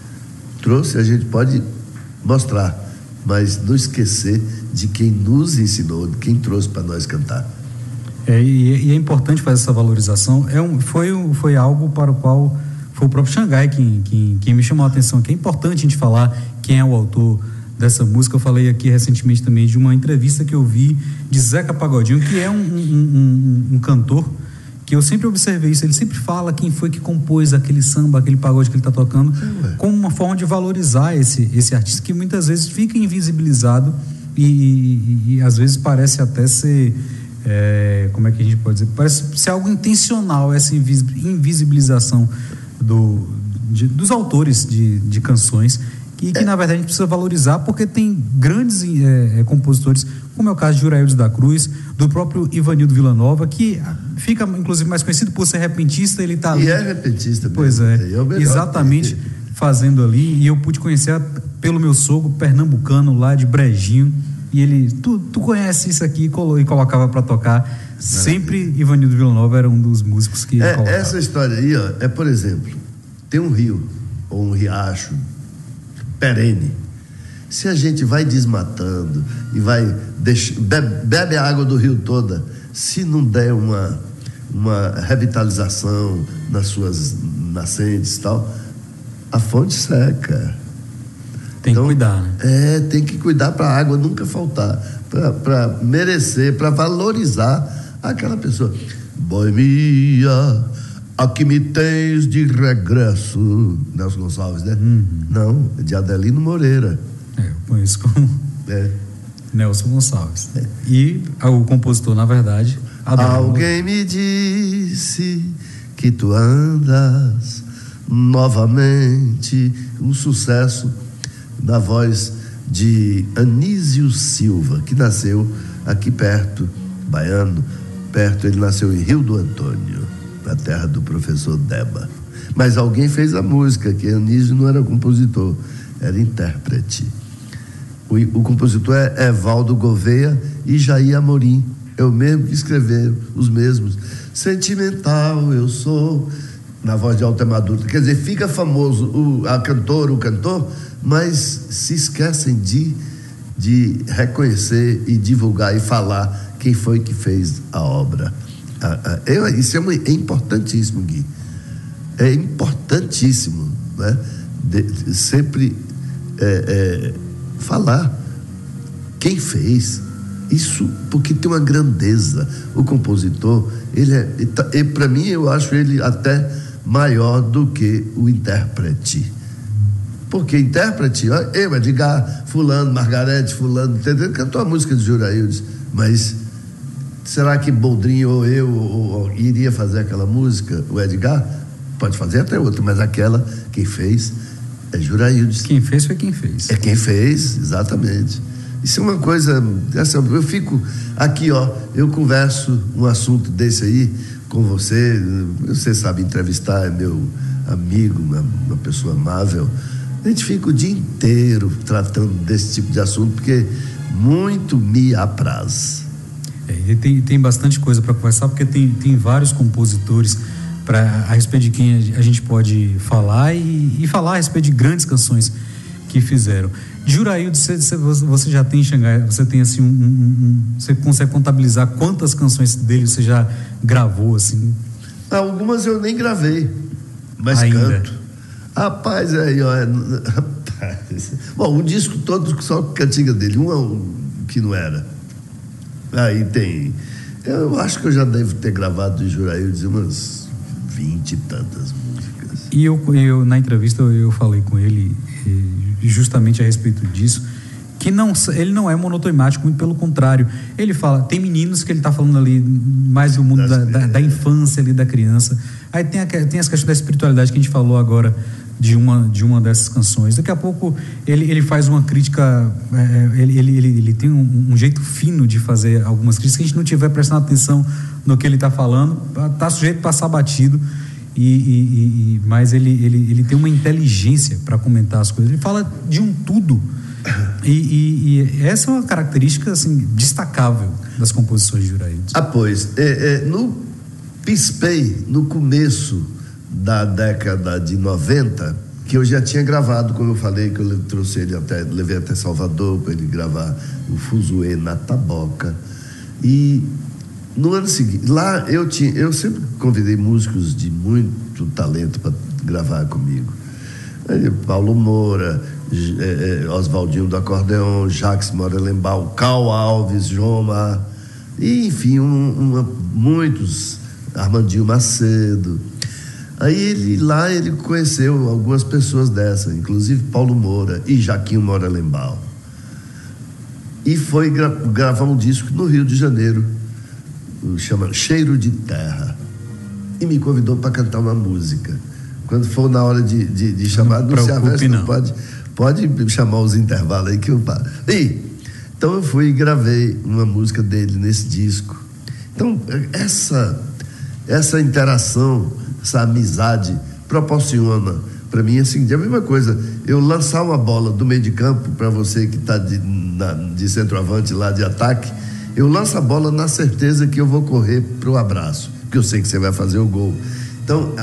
a gente pode mostrar, mas não esquecer de quem nos ensinou, de quem trouxe para nós cantar. E é importante fazer essa valorização. Foi algo para o qual foi o próprio Xangai quem me chamou a atenção, que é importante a gente falar quem é o autor dessa música. Eu falei aqui recentemente também de uma entrevista que eu vi de Zeca Pagodinho, que é um cantor que eu sempre observei isso. Ele sempre fala quem foi que compôs aquele samba, aquele pagode que ele está tocando, como uma forma de valorizar esse artista que muitas vezes fica invisibilizado e às vezes parece até ser... como é que a gente pode dizer? Parece ser algo intencional, essa invisibilização dos autores de canções, que na verdade a gente precisa valorizar, porque tem grandes compositores, como é o caso de Juraildes da Cruz, do próprio Ivanildo Villanova, que fica inclusive mais conhecido por ser repentista. Ele tá ali. E é repentista mesmo. Pois é, exatamente, fazendo ali. E eu pude conhecer pelo meu sogro pernambucano lá de Brejinho, e ele, tu conhece isso aqui, e colocava para tocar. Sempre Ivanildo Villanova era um dos músicos que colocava. Essa história aí, ó, por exemplo, tem um rio ou um riacho perene. Se a gente vai desmatando e vai bebe a água do rio toda, se não der uma revitalização nas suas nascentes e tal, a fonte seca. Tem que cuidar, né? Tem que cuidar para a água nunca faltar, para merecer, para valorizar aquela pessoa. Boemia, aqui me tens de regresso. Nelson Gonçalves, né? Não, é de Adelino Moreira. Eu conheço como Nelson Gonçalves. E o compositor, na verdade, alguém me disse que tu andas novamente. Um sucesso da voz de Anísio Silva, que nasceu aqui perto, baiano, perto. Ele nasceu em Rio do Antônio, na terra do professor Deba. Mas alguém fez a música, que Anísio não era compositor, era intérprete. O compositor é Evaldo Gouveia e Jair Amorim. Eu mesmo que escreveram, os mesmos. Sentimental eu sou, na voz de Alta Maduro. Quer dizer, fica famoso o cantor, mas se esquecem de reconhecer e divulgar e falar quem foi que fez a obra. Isso é importantíssimo, Gui. É importantíssimo, né? Sempre falar quem fez isso, porque tem uma grandeza. O compositor, para mim, eu acho ele até maior do que o intérprete. Porque intérprete, eu, Edgar, fulano, Margarete, fulano, entendeu? Cantou a música de Juraildes, mas será que Boldrin ou eu iria fazer aquela música? O Edgar pode fazer até outra, mas aquela, quem fez é Juraildes. Quem fez foi quem fez. É quem fez, exatamente. Isso é uma coisa, eu fico aqui, eu converso um assunto desse aí com você sabe entrevistar, é meu amigo, uma pessoa amável. A gente fica o dia inteiro tratando desse tipo de assunto, porque muito me apraz. Tem bastante coisa para conversar, porque tem vários compositores a respeito de quem a gente pode falar e falar a respeito de grandes canções que fizeram. Juraildes, você já tem em Xangai, você tem assim você consegue contabilizar quantas canções dele você já gravou assim? Algumas eu nem gravei, mas ainda canto. Rapaz, bom, um disco todo só cantiga dele, que não era. Aí tem, eu acho que eu já devo ter gravado de Juraildes umas 20 e tantas músicas. E eu na entrevista eu falei com ele justamente a respeito disso, que ele não é monotemático, muito pelo contrário. Ele fala, tem meninos que ele está falando ali mais do mundo da infância ali, da criança. Aí tem as questões da espiritualidade que a gente falou agora de uma dessas canções. Daqui a pouco ele faz uma crítica, ele tem um jeito fino de fazer algumas críticas. Se a gente não estiver prestando atenção no que ele está falando, está sujeito a passar batido. Mas ele tem uma inteligência para comentar as coisas. Ele fala de um tudo. E essa é uma característica assim, destacável das composições de Juraildes. Pois. No Pispei, no começo da década de 90, que eu já tinha gravado, como eu falei, que eu trouxe ele levei até Salvador para ele gravar o Fuzuê na Taboca. E no ano seguinte, lá eu sempre convidei músicos de muito talento para gravar comigo. Paulo Moura, Oswaldinho do acordeon, Jacques Morelenbaum, Cal Alves, João Mar, e enfim, muitos, Armandinho Macedo. Aí ele conheceu algumas pessoas dessa, inclusive Paulo Moura e Jaquinho Morelenbaum. E foi gravar um disco no Rio de Janeiro, chama Cheiro de Terra, e me convidou para cantar uma música. Quando for na hora de chamar, não se aveste, não pode chamar os intervalos aí que eu paro. Então eu fui e gravei uma música dele nesse disco. Então essa interação, essa amizade proporciona para mim assim, a mesma coisa, eu lançar uma bola do meio de campo para você que está de centroavante lá de ataque, eu lanço a bola na certeza que eu vou correr pro abraço, porque eu sei que você vai fazer o gol. Então,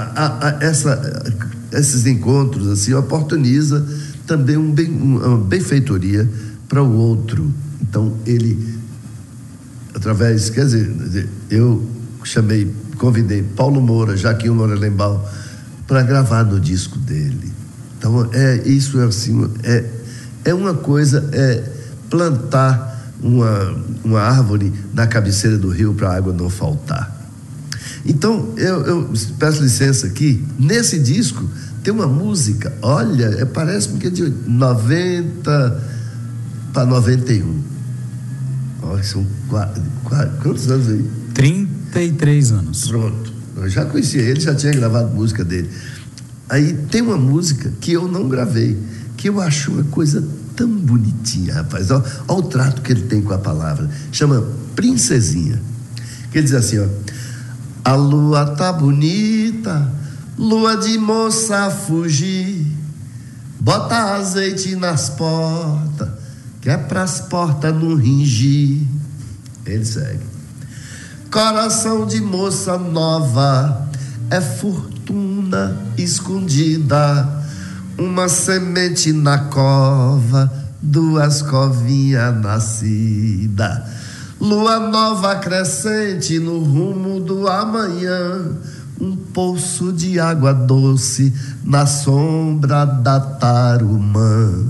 esses encontros assim oportuniza também uma benfeitoria para o outro. Então, ele, através, quer dizer, eu convidei Paulo Moura, Jaquinho Morelenbaum para gravar no disco dele. Então, isso assim, é uma coisa, plantar uma árvore na cabeceira do rio para a água não faltar. Então, eu peço licença aqui, nesse disco tem uma música, olha, parece-me que é de 90 para 91. Olha, são quantos anos aí? 33 anos. Pronto, eu já conhecia ele, já tinha gravado música dele. Aí tem uma música que eu não gravei, que eu acho uma coisa tão bonitinha, rapaz. Olha o trato que ele tem com a palavra. Chama Princesinha. Que ele diz assim, a lua tá bonita, lua de moça fugir, bota azeite nas portas, que é pras portas não ringir. Ele segue. Coração de moça nova é fortuna escondida, uma semente na cova, duas covinhas nascidas. Lua nova crescente no rumo do amanhã, um poço de água doce na sombra da tarumã.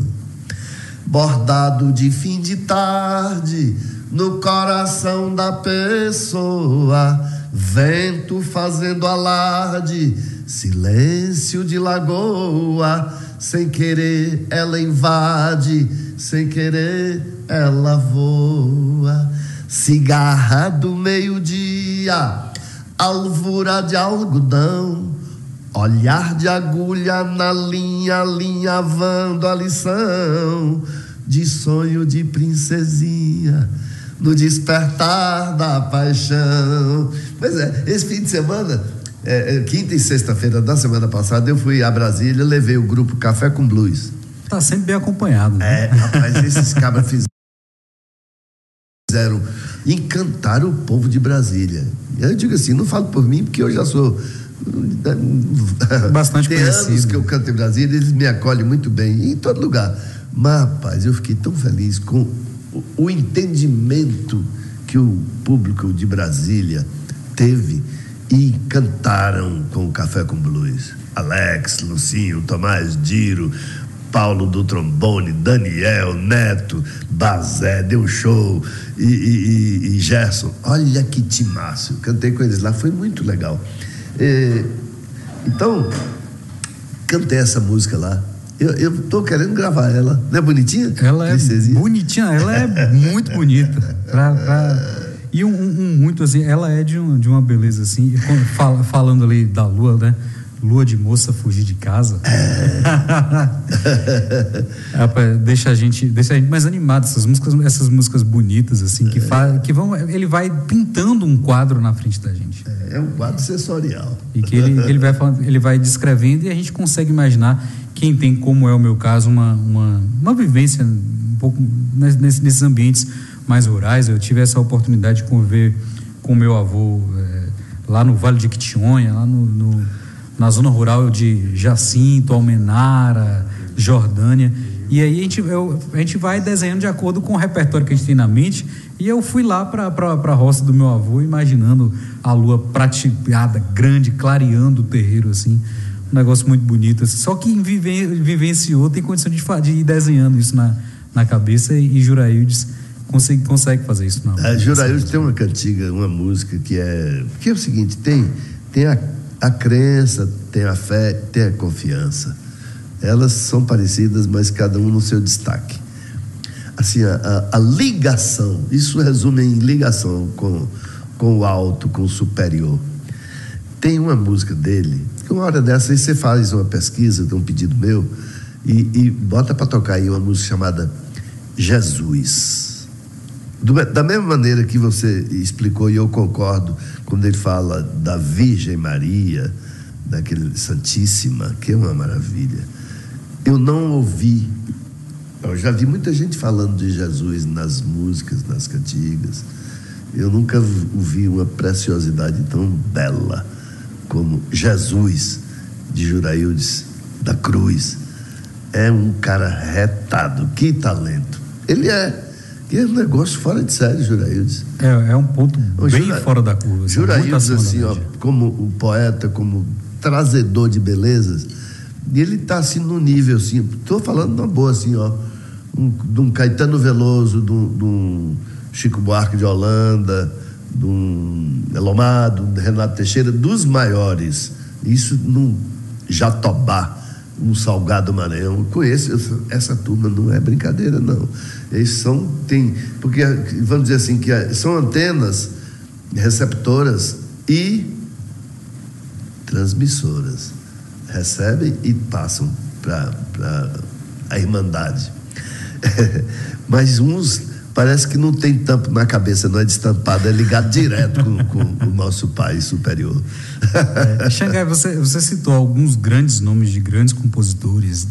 Bordado de fim de tarde no coração da pessoa, vento fazendo alarde, silêncio de lagoa, sem querer ela invade, sem querer ela voa. cigarra do meio-dia, alvura de algodão, olhar de agulha na linha, alinhavando a lição de sonho de princesinha no despertar da paixão. Pois é, esse fim de semana, quinta e sexta-feira da semana passada, eu fui a Brasília, levei o grupo Café com Blues. Tá sempre bem acompanhado, né? Rapaz, esses cabras fizeram, encantaram o povo de Brasília. Eu digo assim, não falo por mim, porque eu já sou bastante tem conhecido. anos que eu canto em Brasília, eles me acolhem muito bem, em todo lugar. Mas, rapaz, eu fiquei tão feliz com o entendimento que o público de Brasília teve e cantaram com o Café com Blues. Alex, Lucinho, Tomás Diro, Paulo do trombone, Daniel, Neto, Bazé, deu show, e Gerson. Olha que timaço, cantei com eles lá, foi muito legal. Então, cantei essa música lá. Eu tô querendo gravar ela. Não é bonitinha? Ela é bonitinha, ela é muito bonita. E muito assim, ela é de uma beleza assim. Falando ali da lua, né? Lua de moça fugir de casa. Deixa a gente mais animado, essas músicas bonitas assim, ele vai pintando um quadro na frente da gente. É um quadro sensorial. E que ele vai descrevendo e a gente consegue imaginar, quem tem, como é o meu caso, uma vivência um pouco nesses ambientes mais rurais. Eu tive essa oportunidade de conviver com meu avô lá no Vale de Quitionha, lá na zona rural de Jacinto, Almenara, Jordânia. E aí a gente vai desenhando de acordo com o repertório que a gente tem na mente. E eu fui lá para a roça do meu avô, imaginando a lua prateada, grande, clareando o terreiro, assim. Um negócio muito bonito. Assim. Só que vivenciou, tem condição de ir desenhando isso na cabeça, e Juraildes consegue fazer isso. Juraildes tem uma cantiga, uma música que é o seguinte, tem a crença, tem a fé, tem a confiança. Elas são parecidas, mas cada um no seu destaque. Assim, a ligação, isso resume em ligação com o alto, com o superior. Tem uma música dele, que uma hora dessa aí você faz uma pesquisa, tem um pedido meu, e bota para tocar aí uma música chamada Jesus. Da mesma maneira que você explicou, e eu concordo, quando ele fala da Virgem Maria, daquele Santíssima, que é uma maravilha. Eu não ouvi, eu já vi muita gente falando de Jesus nas músicas, nas cantigas. Eu nunca ouvi uma preciosidade tão bela como Jesus, de Juraildes da Cruz. É um cara retado, que talento. Ele é um negócio fora de série, Juraildes. É um ponto bem fora da curva. Juraildes, assim, como o poeta, como trazedor de belezas, e ele tá assim no nível, assim, tô falando numa boa, assim, de um Caetano Veloso, de um Chico Buarque de Holanda, de um Elomar, do Renato Teixeira, dos maiores. Isso num Jatobá, um Salgado Maranhão. Eu conheço essa turma, não é brincadeira, não. Eles porque vamos dizer assim, que são antenas receptoras e transmissoras. Recebem e passam para a Irmandade. Mas uns parece que não tem tampo na cabeça, não é destampado, é ligado direto com o nosso pai superior. Xangai, você citou alguns grandes nomes de grandes compositores,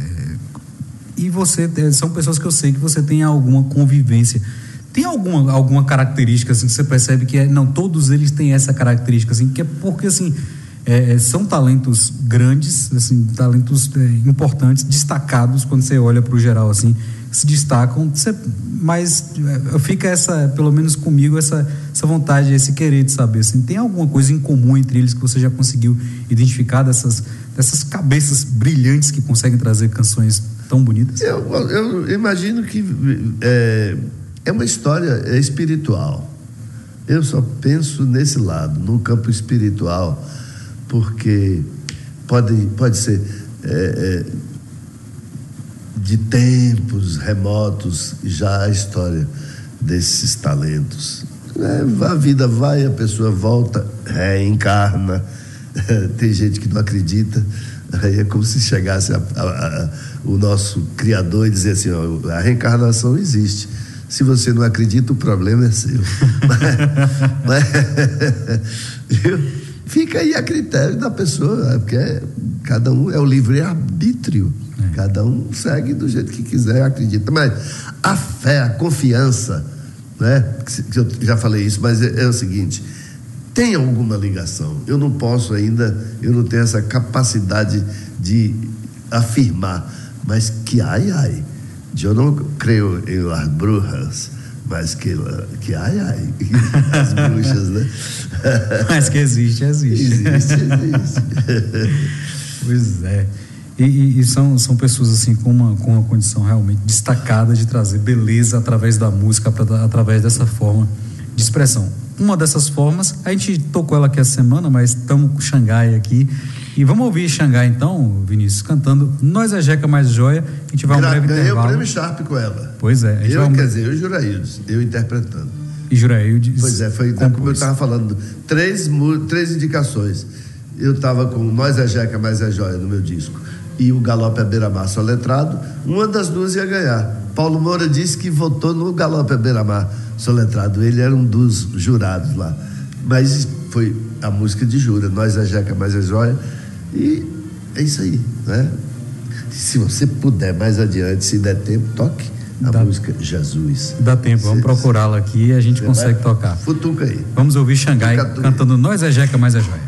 e são pessoas que eu sei que você tem alguma convivência. Tem alguma característica assim, que você percebe que não todos eles têm essa característica, assim, que é porque assim, são talentos grandes, assim, talentos importantes, destacados, quando você olha para o geral assim, se destacam, mas fica pelo menos comigo, essa vontade, esse querer de saber, assim, tem alguma coisa em comum entre eles que você já conseguiu identificar dessas cabeças brilhantes que conseguem trazer canções tão bonitas? Eu imagino que é uma história espiritual. Eu só penso nesse lado, no campo espiritual, porque pode ser de tempos remotos já a história desses talentos. A vida vai, a pessoa volta, reencarna. Tem gente que não acredita. Aí é como se chegasse o nosso Criador e dizer assim, ó, a reencarnação existe. Se você não acredita, o problema é seu. mas fica aí a critério da pessoa, porque cada um é o livre-arbítrio. Cada um segue do jeito que quiser, acredita. Mas a fé, a confiança, né? Eu já falei isso, mas é o seguinte: tem alguma ligação. Eu não posso ainda, eu não tenho essa capacidade de afirmar, mas que ai. Eu não creio em las brujas, mas que ai. As bruxas, né? Mas que existe. Existe. Pois é. E são pessoas assim com uma condição realmente destacada de trazer beleza através da música, através dessa forma de expressão. Uma dessas formas, a gente tocou ela aqui essa semana, mas estamos com Xangai aqui. E vamos ouvir Xangai então, Vinícius, cantando Nós é Jeca Mais Joia. A gente vai um breve intervalo. Ganhei o prêmio Sharp com ela. Pois é. Eu e Juraildes, eu interpretando. E Juraildes. Pois é, foi como eu estava falando, três indicações. Eu estava com Nós é Jeca Mais é Joia no meu disco e o Galope à Beira-Mar soletrado. Uma das duas ia ganhar. Paulo Moura disse que votou no Galope à Beira-Mar soletrado. Ele era um dos jurados lá. Mas foi a música de Jura, Nós é Jeca Mais é Joia. E é isso aí, né? Se você puder mais adiante, se der tempo, toque a música Jesus. Dá tempo, vamos procurá-la aqui e a gente consegue tocar. Futuca aí. Vamos ouvir Xangai cantando Nós é Jeca Mais é Joia.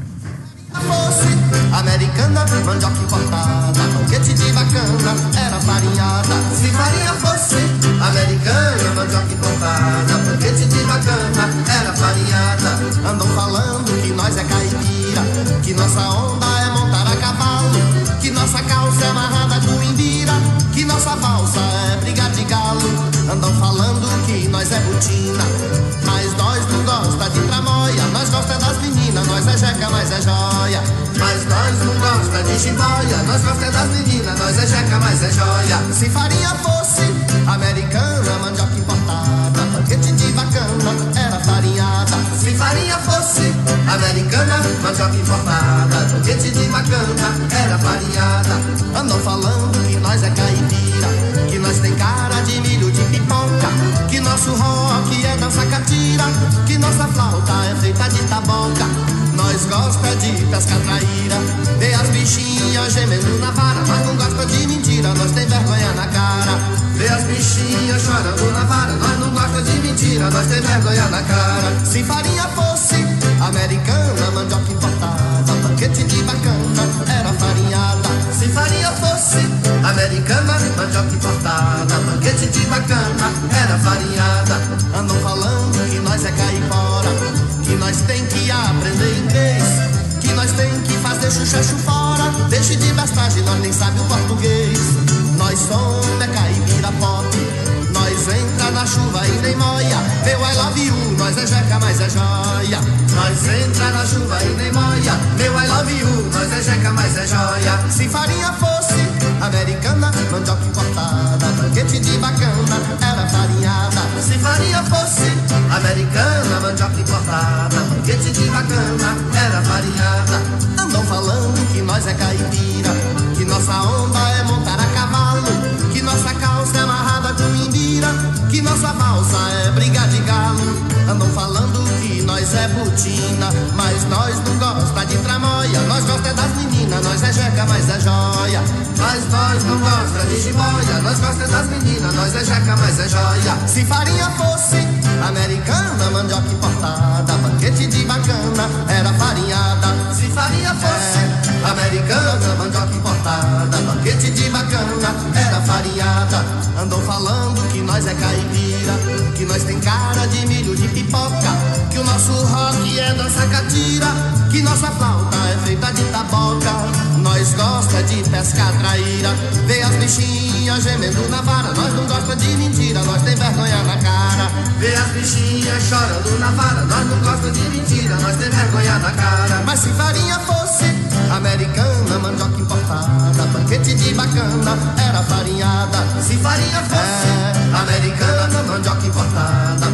Americana, mandioca importada, banquete de bacana, era farinhada. Se farinha fosse americana, mandioca importada, banquete de bacana, era farinhada. Andam falando que nós é caipira, que nossa onda é montar a cavalo, que nossa calça é amarrada com imbira, que nossa valsa é briga de galo. Andam falando que nós é botina, mas nós não gosta de tramóia. Nós gosta das meninas, nós é jeca, mas é joia. Mas nós não gosta de jiboia, nós gosta das meninas, nós é jeca, mas é joia. Se farinha fosse americana, mandioca importada, banquete de bacana, era farinhada. Se farinha fosse americana, mandioca importada, banquete de bacana, era farinhada. Andam falando que nós é caipira, que nós tem cara de milho de pipoca, que nosso rock é dança catira, que nossa flauta é feita de taboca. Nós gosta de pescar traíra, vê as bichinhas gemendo na vara. Nós não gosta de mentira, nós tem vergonha na cara. Vê as bichinhas chorando na vara. Nós não gosta de mentira, nós tem vergonha na cara. Se farinha fosse americana, mandioca importada, banquete de bacana, era farinhada. Se farinha fosse americana, mandioca importada, banquete de bacana, era farinhada. Andam falando que nós é caipora, que nós tem que aprender inglês, que nós tem que fazer chuchacho fora. Deixe de bestagem, nós nem sabe o português. Nós somos caipira pop, nós entra na chuva e nem moia. Meu I love you, nós é jeca, mas é joia. Nós entra na chuva e nem moia. Meu I love you, nós é jeca, mas é joia. Se farinha fosse americana, mandioca importada, banquete de bacana, era farinhada. Se farinha fosse americana, mandioca importada, banquete de bacana, era farinhada. Andam falando que nós é caipira, que nossa onda é montar a cavalo, que nossa calça é amarrada com imbira, que nossa valsa é briga de galo. Andam falando que nós é botina, mas nós não gosta de tramóia. Nós gosta das meninas, nós é jeca, mas é joia. Mas nós não gosta de jiboia, nós gosta das meninas, nós é jeca, mas é joia. Se farinha fosse americana, mandioca importada, banquete de bacana, era farinhada. Se farinha fosse americana, mandioca importada, banquete de bacana, era farinhada. Andam falando que nós é caipira, que nós tem cara de milho de pipoca, que o nosso rock é dança catira, que nossa flauta é feita de taboca. Nós gosta de pescar traíra, vê as bichinhas gemendo na vara. Nós não gosta de mentira, nós tem vergonha na cara. Vê as bichinhas chorando na vara. Nós não gosta de mentira, nós tem vergonha na cara. Mas se farinha fosse americana, mandioca importada, banquete de bacana, era farinhada. Se farinha fosse americana, mandioca importada,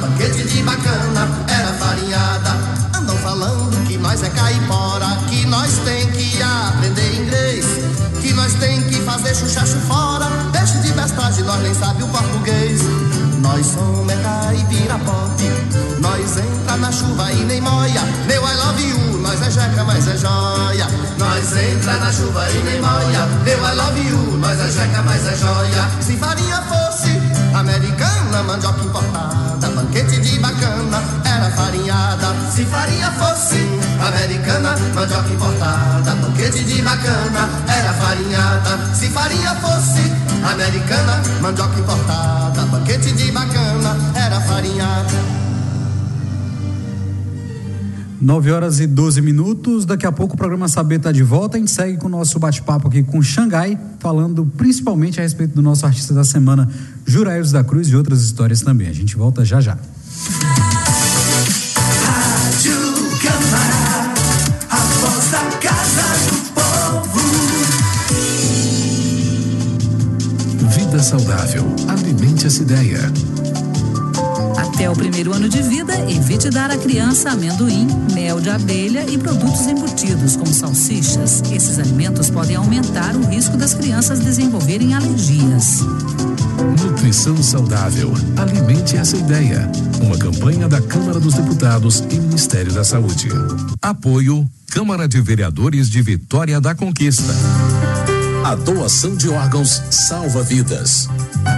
deixa o chacho fora, deixa de bestagem, nós nem sabe o português. Nós somos caipira-pop, nós entra na chuva e nem moia. Meu I love you, nós é jeca, mas é joia. Nós entra na chuva e nem moia. Meu I love you, nós é jeca, mas é joia. Se farinha fosse americana, mandioca importada, banquete de bacana, era farinhada. Se farinha fosse americana, mandioca importada, banquete de bacana, era farinhada. Se farinha fosse americana, mandioca importada, banquete de bacana, era farinhada. 9h12. Daqui a pouco o programa Saber está de volta. A gente segue com o nosso bate-papo aqui com Xangai, falando principalmente a respeito do nosso artista da semana, Juraildes da Cruz, e outras histórias também. A gente volta já já. Rádio Câmara, a voz da Casa do Povo. Vida saudável. Alimente essa ideia. Até o primeiro ano de vida, evite dar à criança amendoim, mel de abelha e produtos embutidos, como salsichas. Esses alimentos podem aumentar o risco das crianças desenvolverem alergias. Nutrição saudável. Alimente essa ideia. Uma campanha da Câmara dos Deputados e Ministério da Saúde. Apoio Câmara de Vereadores de Vitória da Conquista. A doação de órgãos salva vidas.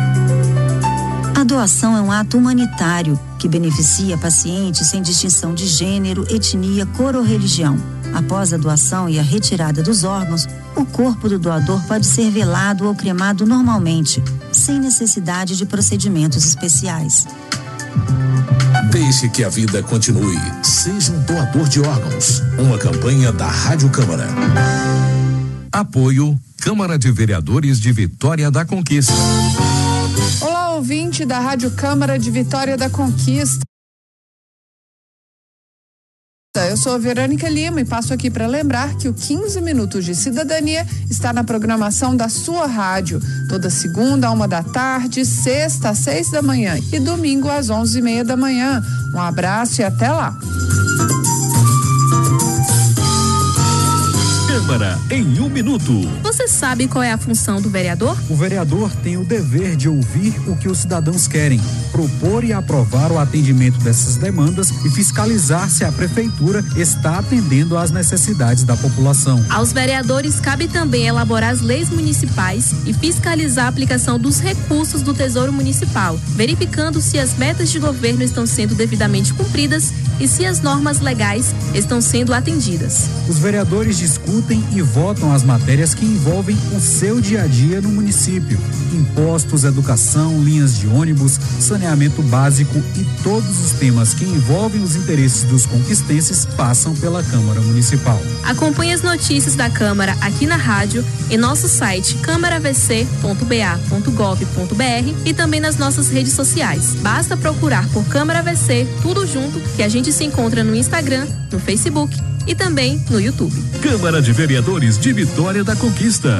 A doação é um ato humanitário que beneficia pacientes sem distinção de gênero, etnia, cor ou religião. Após a doação e a retirada dos órgãos, o corpo do doador pode ser velado ou cremado normalmente, sem necessidade de procedimentos especiais. Deixe que a vida continue. Seja um doador de órgãos. Uma campanha da Rádio Câmara. Apoio Câmara de Vereadores de Vitória da Conquista. Olá, ouvinte da Rádio Câmara de Vitória da Conquista. Eu sou a Verônica Lima e passo aqui para lembrar que o 15 Minutos de Cidadania está na programação da sua rádio, toda segunda à 1h, sexta às 6 da manhã e domingo às 11h30 da manhã. Um abraço e até lá. Câmara em 1 minuto. Você sabe qual é a função do vereador? O vereador tem o dever de ouvir o que os cidadãos querem, propor e aprovar o atendimento dessas demandas e fiscalizar se a prefeitura está atendendo às necessidades da população. Aos vereadores cabe também elaborar as leis municipais e fiscalizar a aplicação dos recursos do Tesouro Municipal, verificando se as metas de governo estão sendo devidamente cumpridas e se as normas legais estão sendo atendidas. Os vereadores discutem e votam as matérias que envolvem o seu dia a dia no município: impostos, educação, linhas de ônibus, saneamento básico e todos os temas que envolvem os interesses dos conquistenses passam pela Câmara Municipal. Acompanhe as notícias da Câmara aqui na rádio, em nosso site câmaravc.ba.gov.br e também nas nossas redes sociais. Basta procurar por Câmara VC, tudo junto, que a gente se encontra no Instagram, no Facebook e também no YouTube. Câmara de Vereadores de Vitória da Conquista.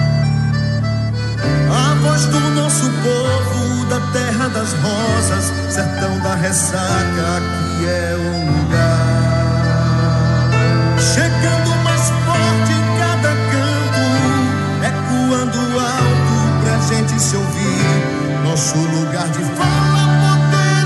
A voz do nosso povo, da terra das rosas, sertão da ressaca, aqui é o lugar. Chegando mais forte em cada canto, ecoando alto pra gente se ouvir. Nosso lugar de fala, poder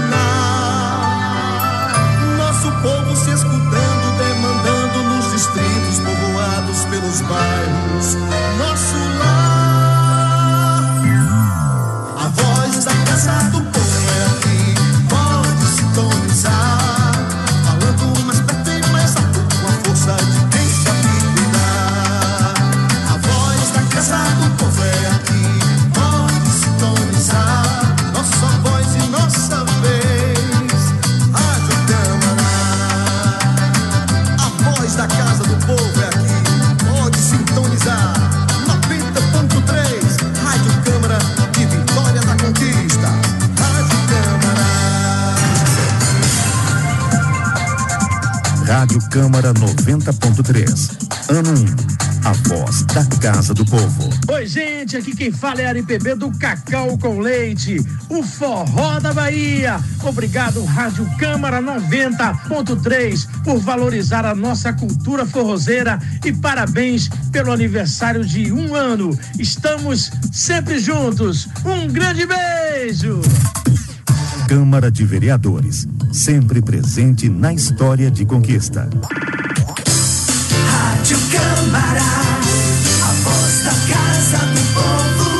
opinar. Nosso povo se escutando, demandando nos distritos povoados pelos bairros. Nosso lar, a voz da casa do povo é aqui, pode sintonizar, falando mais perto e mais alto, com a força de quem sabe cuidar. A voz da casa do povo é aqui, pode sintonizar, nossa voz e nossa vez, Rádio Câmara. A voz da casa do povo é aqui, pode sintonizar, 90.3, Rádio Câmara de Vitória da Conquista. Rádio Câmara. Rádio Câmara 90.3. Ano 1. a voz da Casa do Povo. Oi, gente, aqui quem fala é Ari PB do Cacau com Leite, o forró da Bahia. Obrigado, Rádio Câmara 90.3, por valorizar a nossa cultura forrozeira e parabéns pelo aniversário de 1 ano. Estamos sempre juntos. Um grande beijo! Câmara de Vereadores, sempre presente na história de conquista. Rádio Câmara, a voz da Casa do Povo.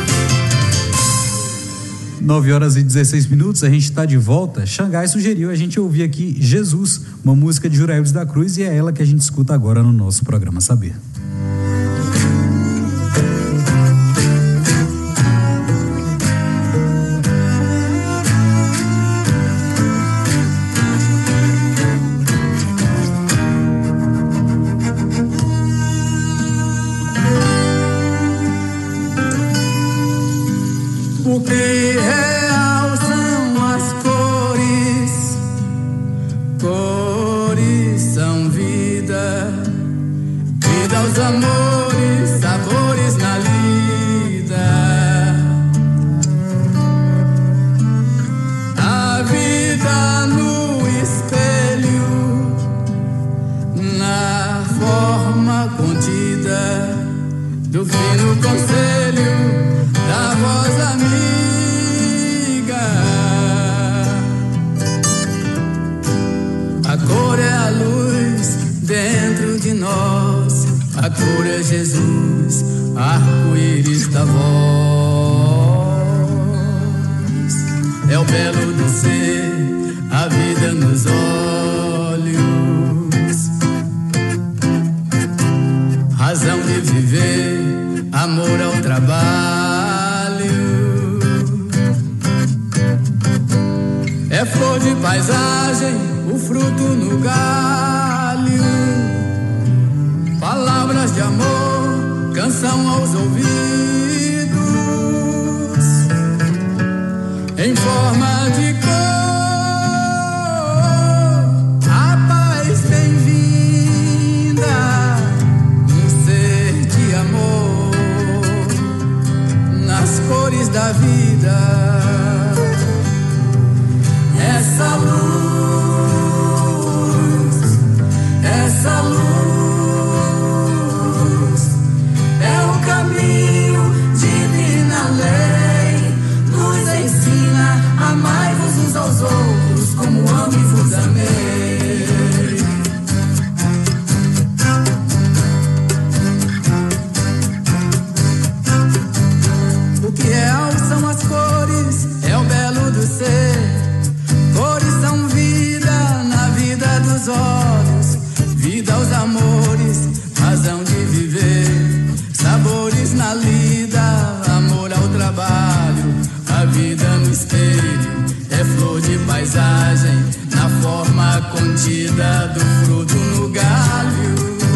9h16, a gente está de volta. Xangai sugeriu a gente ouvir aqui Jesus, uma música de Juraildes da Cruz, e é ela que a gente escuta agora no nosso programa Saber. Jesus, arco-íris da voz, é o belo do ser, a vida nos olhos, razão de viver, amor ao trabalho, é flor de paisagem, o fruto no galho, palavras de amor, canção aos ouvidos, em forma de cor, a paz bem-vinda, um ser de amor, nas cores da vida, essa luz, essa luz. Amai-vos uns aos outros, como amo e vos amei. O que real são as cores, é o belo do ser. Cores são vida na vida dos olhos, vida aos amores, razão de viver, sabores na lida, amor ao trabalho, a vida no espelho, é flor de paisagem, na forma contida do fruto no galho,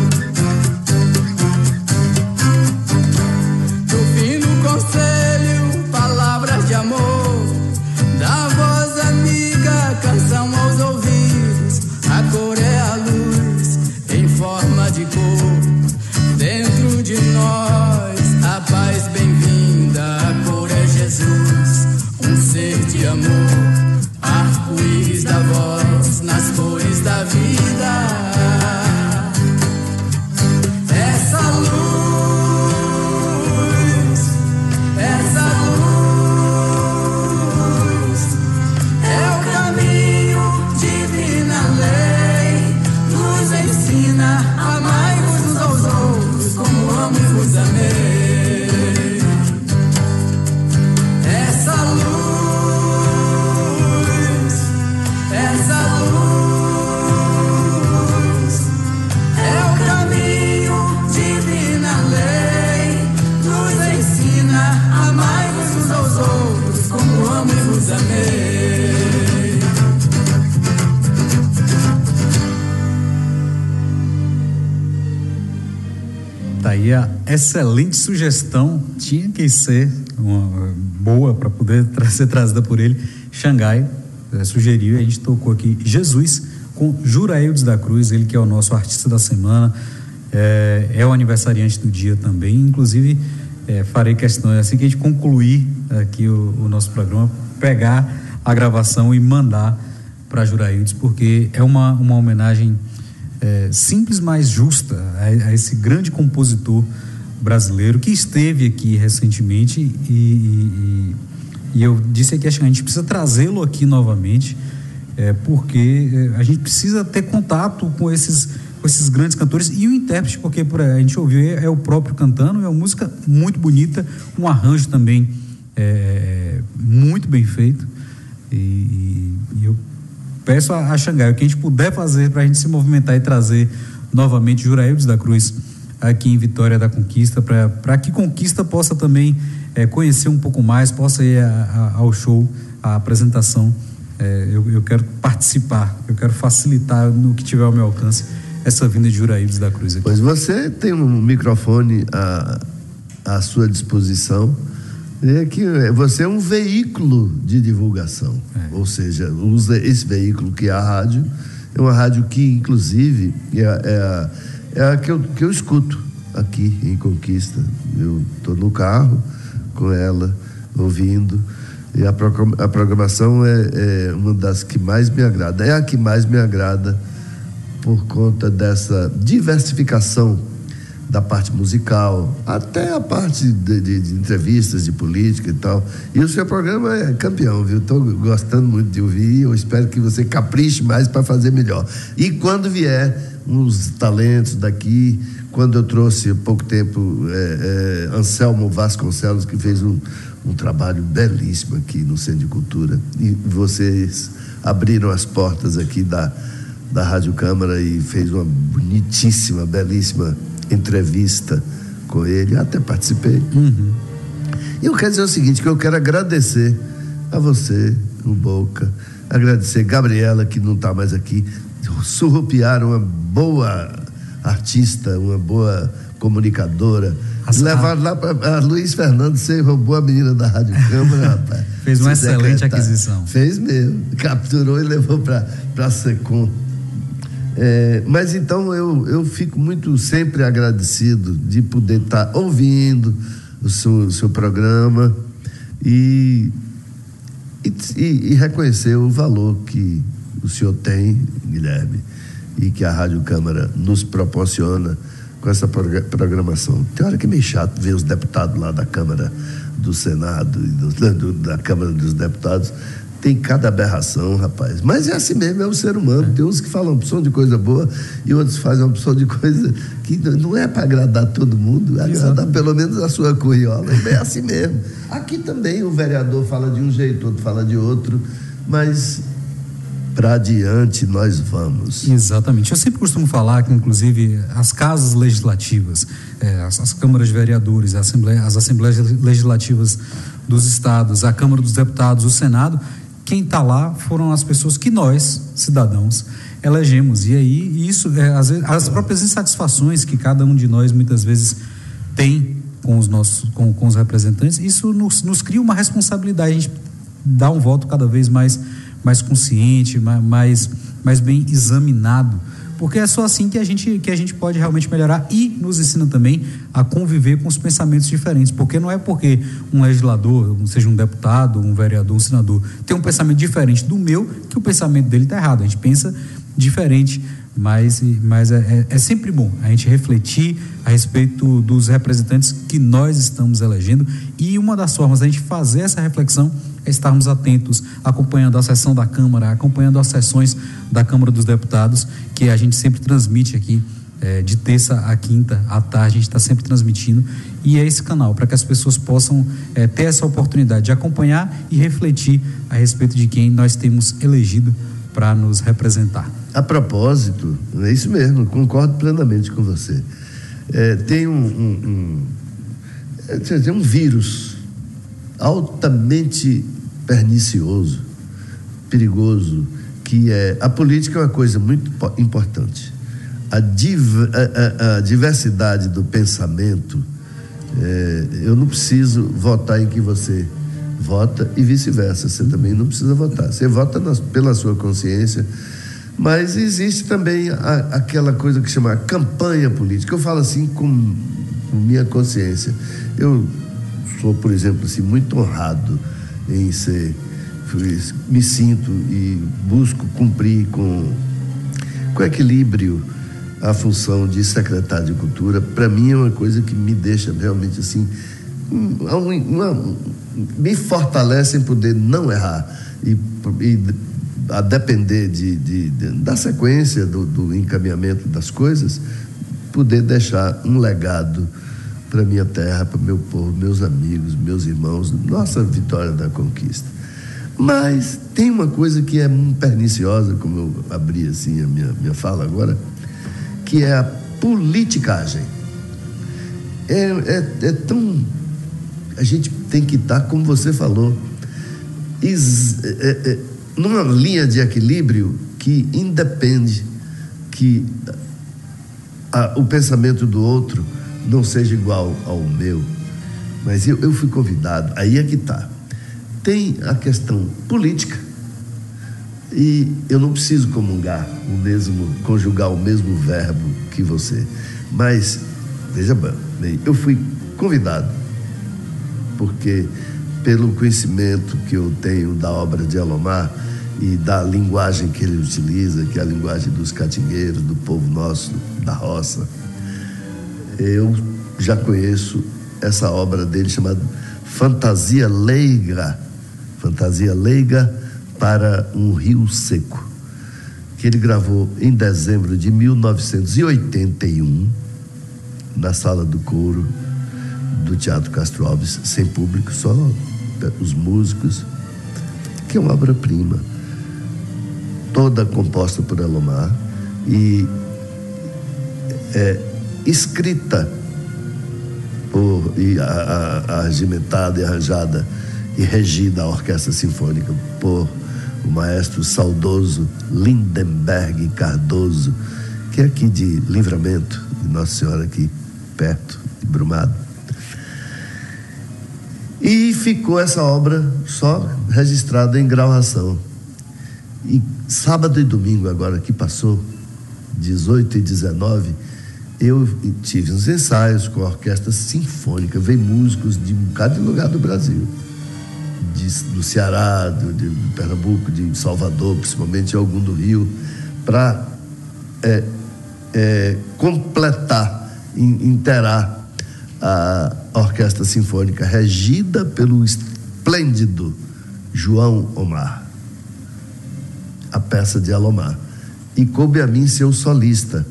do fino conselho, palavras de amor, da voz amiga, canção aos ouvidos, a cor é a luz, em forma de cor, dentro de nós, a paz bem-vinda, a cor é Jesus, um ser de amor, arco-íris da voz, nas cores da vida, essa luz, essa luz, é o caminho, divina lei, nos ensina, amai-vos uns aos outros, como amo e vos amei. Essa luz, é o caminho, divina lei, nos ensina, amai-vos uns aos outros, como amo e vos amei. Tá aí a excelente sugestão, tinha que ser uma boa para poder ser trazida por ele. Xangai sugeriu, e a gente tocou aqui Jesus com Juraildes da Cruz, ele que é o nosso artista da semana. é o aniversariante do dia também. Inclusive, farei questão, assim que a gente concluir aqui o nosso programa, pegar a gravação e mandar para Juraildes, porque é uma homenagem simples, mas justa a esse grande compositor brasileiro que esteve aqui recentemente e eu disse aqui, acho que a gente precisa trazê-lo aqui novamente, porque a gente precisa ter contato com esses grandes cantores e o intérprete, porque a gente ouviu, é o próprio cantando, é uma música muito bonita, um arranjo também muito bem feito, e eu peço a Xangai, o que a gente puder fazer para a gente se movimentar e trazer novamente Juraildes da Cruz aqui em Vitória da Conquista, para que Conquista possa também conhecer um pouco mais, possa ir ao show, à apresentação. Eu quero participar, eu quero facilitar no que tiver ao meu alcance essa vinda de Juraildes da Cruz aqui. Pois você tem um microfone à sua disposição, que você é um veículo de divulgação, ou seja, usa esse veículo que é a rádio, é uma rádio que inclusive é a que eu escuto aqui em Conquista. Eu estou no carro com ela, ouvindo, e a programação é uma das que mais me agrada, é a que mais me agrada por conta dessa diversificação da parte musical, até a parte de entrevistas, de política e tal. E o seu programa é campeão, viu? Estou gostando muito de ouvir, eu espero que você capriche mais para fazer melhor. E quando vier uns talentos daqui, quando eu trouxe há pouco tempo Anselmo Vasconcelos, que fez um trabalho belíssimo aqui no Centro de Cultura, e vocês abriram as portas aqui da Rádio Câmara e fez uma bonitíssima, belíssima entrevista com ele, até participei. E eu quero dizer o seguinte, que eu quero agradecer a você, o Boca, agradecer Gabriela, que não está mais aqui, surrupiar uma boa artista, uma boa comunicadora, levar lá para Luiz Fernando, você roubou a menina da Rádio Câmara, rapaz. Fez uma excelente aquisição. Fez mesmo, capturou e levou para Secom. Mas então eu fico muito sempre agradecido de poder estar ouvindo o seu programa e reconhecer o valor que o senhor tem, Guilherme, e que a Rádio Câmara nos proporciona com essa programação. Tem hora que é meio chato ver os deputados lá da Câmara do Senado e da Câmara dos Deputados. Tem cada aberração, rapaz. Mas é assim mesmo, é um ser humano. Tem uns que falam uma opção de coisa boa e outros fazem uma opção de coisa que não é para agradar todo mundo, agradar pelo menos a sua curriola. É assim mesmo. Aqui também o vereador fala de um jeito, outro fala de outro, mas para adiante nós vamos. Exatamente. Eu sempre costumo falar que, inclusive, as casas legislativas, as câmaras de vereadores, as assembleias legislativas dos estados, a Câmara dos Deputados, o Senado, quem está lá foram as pessoas que nós, cidadãos, elegemos. E aí, isso, às vezes, as próprias insatisfações que cada um de nós, muitas vezes, tem com os representantes, isso nos cria uma responsabilidade. A gente dá um voto cada vez mais consciente, mais bem examinado, porque é só assim que a gente pode realmente melhorar, e nos ensina também a conviver com os pensamentos diferentes, porque não é porque um legislador, seja um deputado, um vereador, um senador, tem um pensamento diferente do meu, que o pensamento dele está errado. A gente pensa diferente, mas é sempre bom a gente refletir a respeito dos representantes que nós estamos elegendo, e uma das formas da gente fazer essa reflexão é estarmos atentos, acompanhando a sessão da Câmara, acompanhando as sessões da Câmara dos Deputados, que a gente sempre transmite aqui, de terça a quinta à tarde, a gente está sempre transmitindo, e é esse canal, para que as pessoas possam ter essa oportunidade de acompanhar e refletir a respeito de quem nós temos elegido para nos representar. A propósito, é isso mesmo, concordo plenamente com você. Tem um vírus altamente pernicioso, perigoso, que a política é uma coisa muito importante. A diversidade do pensamento, eu não preciso votar em que você vota e vice-versa, você também não precisa votar. Você vota pela sua consciência, Mas existe também aquela coisa que chama campanha política. Eu falo assim com minha consciência. Eu sou, por exemplo, assim, muito honrado em me sinto e busco cumprir com equilíbrio a função de secretário de Cultura. Para mim é uma coisa que me deixa realmente assim, me fortalece em poder não errar e a depender da sequência do encaminhamento das coisas, poder deixar um legado para minha terra, para meu povo, meus amigos, meus irmãos, nossa vitória da conquista. Mas tem uma coisa que é perniciosa, como eu abri assim a minha fala agora, que é a politicagem. É tão... A gente tem que estar, como você falou, numa linha de equilíbrio que independe que o pensamento do outro não seja igual ao meu. Mas eu fui convidado, aí é que está. Tem a questão política e eu não preciso conjugar o mesmo verbo que você. Mas, veja bem, eu fui convidado porque, pelo conhecimento que eu tenho da obra de Elomar e da linguagem que ele utiliza, que é a linguagem dos catingueiros, do povo nosso, da roça, eu já conheço essa obra dele chamada Fantasia Leiga para um Rio Seco, que ele gravou em dezembro de 1981 na Sala do Coro do Teatro Castro Alves, sem público, só os músicos, que é uma obra-prima, toda composta por Elomar e escrita arregimentada e arranjada e regida a Orquestra Sinfônica por o maestro saudoso Lindenberg Cardoso, que é aqui de Livramento, de Nossa Senhora, aqui perto de Brumado. E ficou essa obra só registrada em gravação. E sábado e domingo agora que passou, 18 e 19, eu tive uns ensaios com a Orquestra Sinfônica. Veio músicos de um bocado de lugar do Brasil, do Ceará, de Pernambuco, de Salvador, principalmente algum do Rio, para completar, inteirar a Orquestra Sinfônica, regida pelo esplêndido João Omar, a peça de Elomar. E coube a mim ser o solista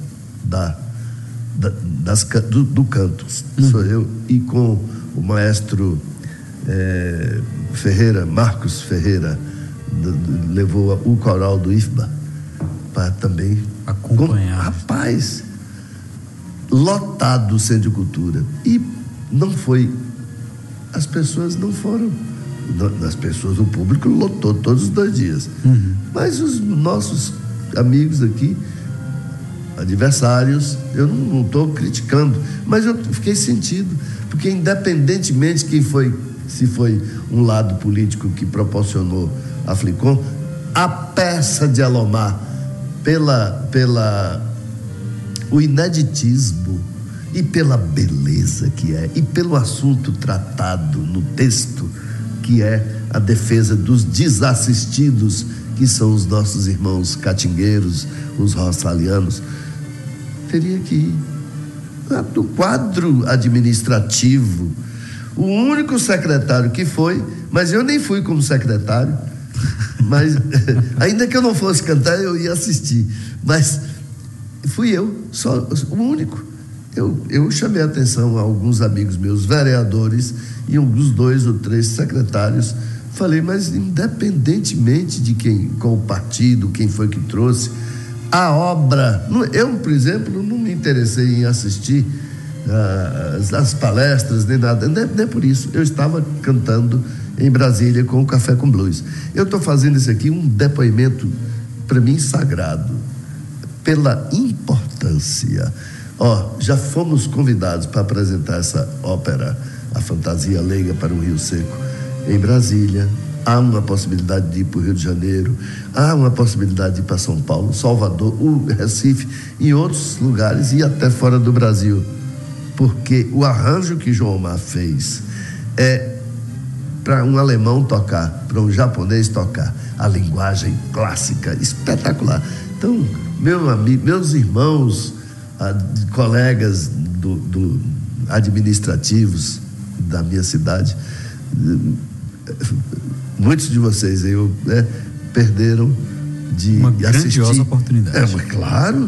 do canto. Sou eu, e com o maestro Ferreira, Marcos Ferreira, levou o coral do IFBA para também acompanhar. Rapaz, lotado o Centro de Cultura. E não foi, as pessoas não foram, o público lotou todos os 2 dias. Mas os nossos amigos aqui, adversários, eu não estou criticando, mas eu fiquei sentido, porque independentemente se foi um lado político que proporcionou a Flicom, a peça de Elomar, o ineditismo e pela beleza que é, e pelo assunto tratado no texto, que é a defesa dos desassistidos, que são os nossos irmãos catingueiros, os roçalianos, teria que ir do quadro administrativo. O único secretário que foi, mas eu nem fui como secretário, mas ainda que eu não fosse cantar, eu ia assistir, mas fui eu, só o único. Eu chamei a atenção a alguns amigos meus, vereadores, e alguns 2 ou 3 secretários. Falei, mas independentemente de qual partido, quem foi que trouxe, a obra... Eu, por exemplo, não me interessei em assistir as palestras, nem nada, nem por isso. Eu estava cantando em Brasília com o Café com Blues. Eu estou fazendo isso aqui, um depoimento, para mim, sagrado, pela importância. Já fomos convidados para apresentar essa ópera, a Fantasia Leiga para um Rio Seco, em Brasília, há uma possibilidade de ir para o Rio de Janeiro, há uma possibilidade de ir para São Paulo, Salvador, o Recife, em outros lugares e até fora do Brasil. Porque o arranjo que João Omar fez é para um alemão tocar, para um japonês tocar, a linguagem clássica, espetacular. Então, meus irmãos, colegas administrativos da minha cidade, muitos de vocês perderam de uma assistir. Grandiosa oportunidade. Claro,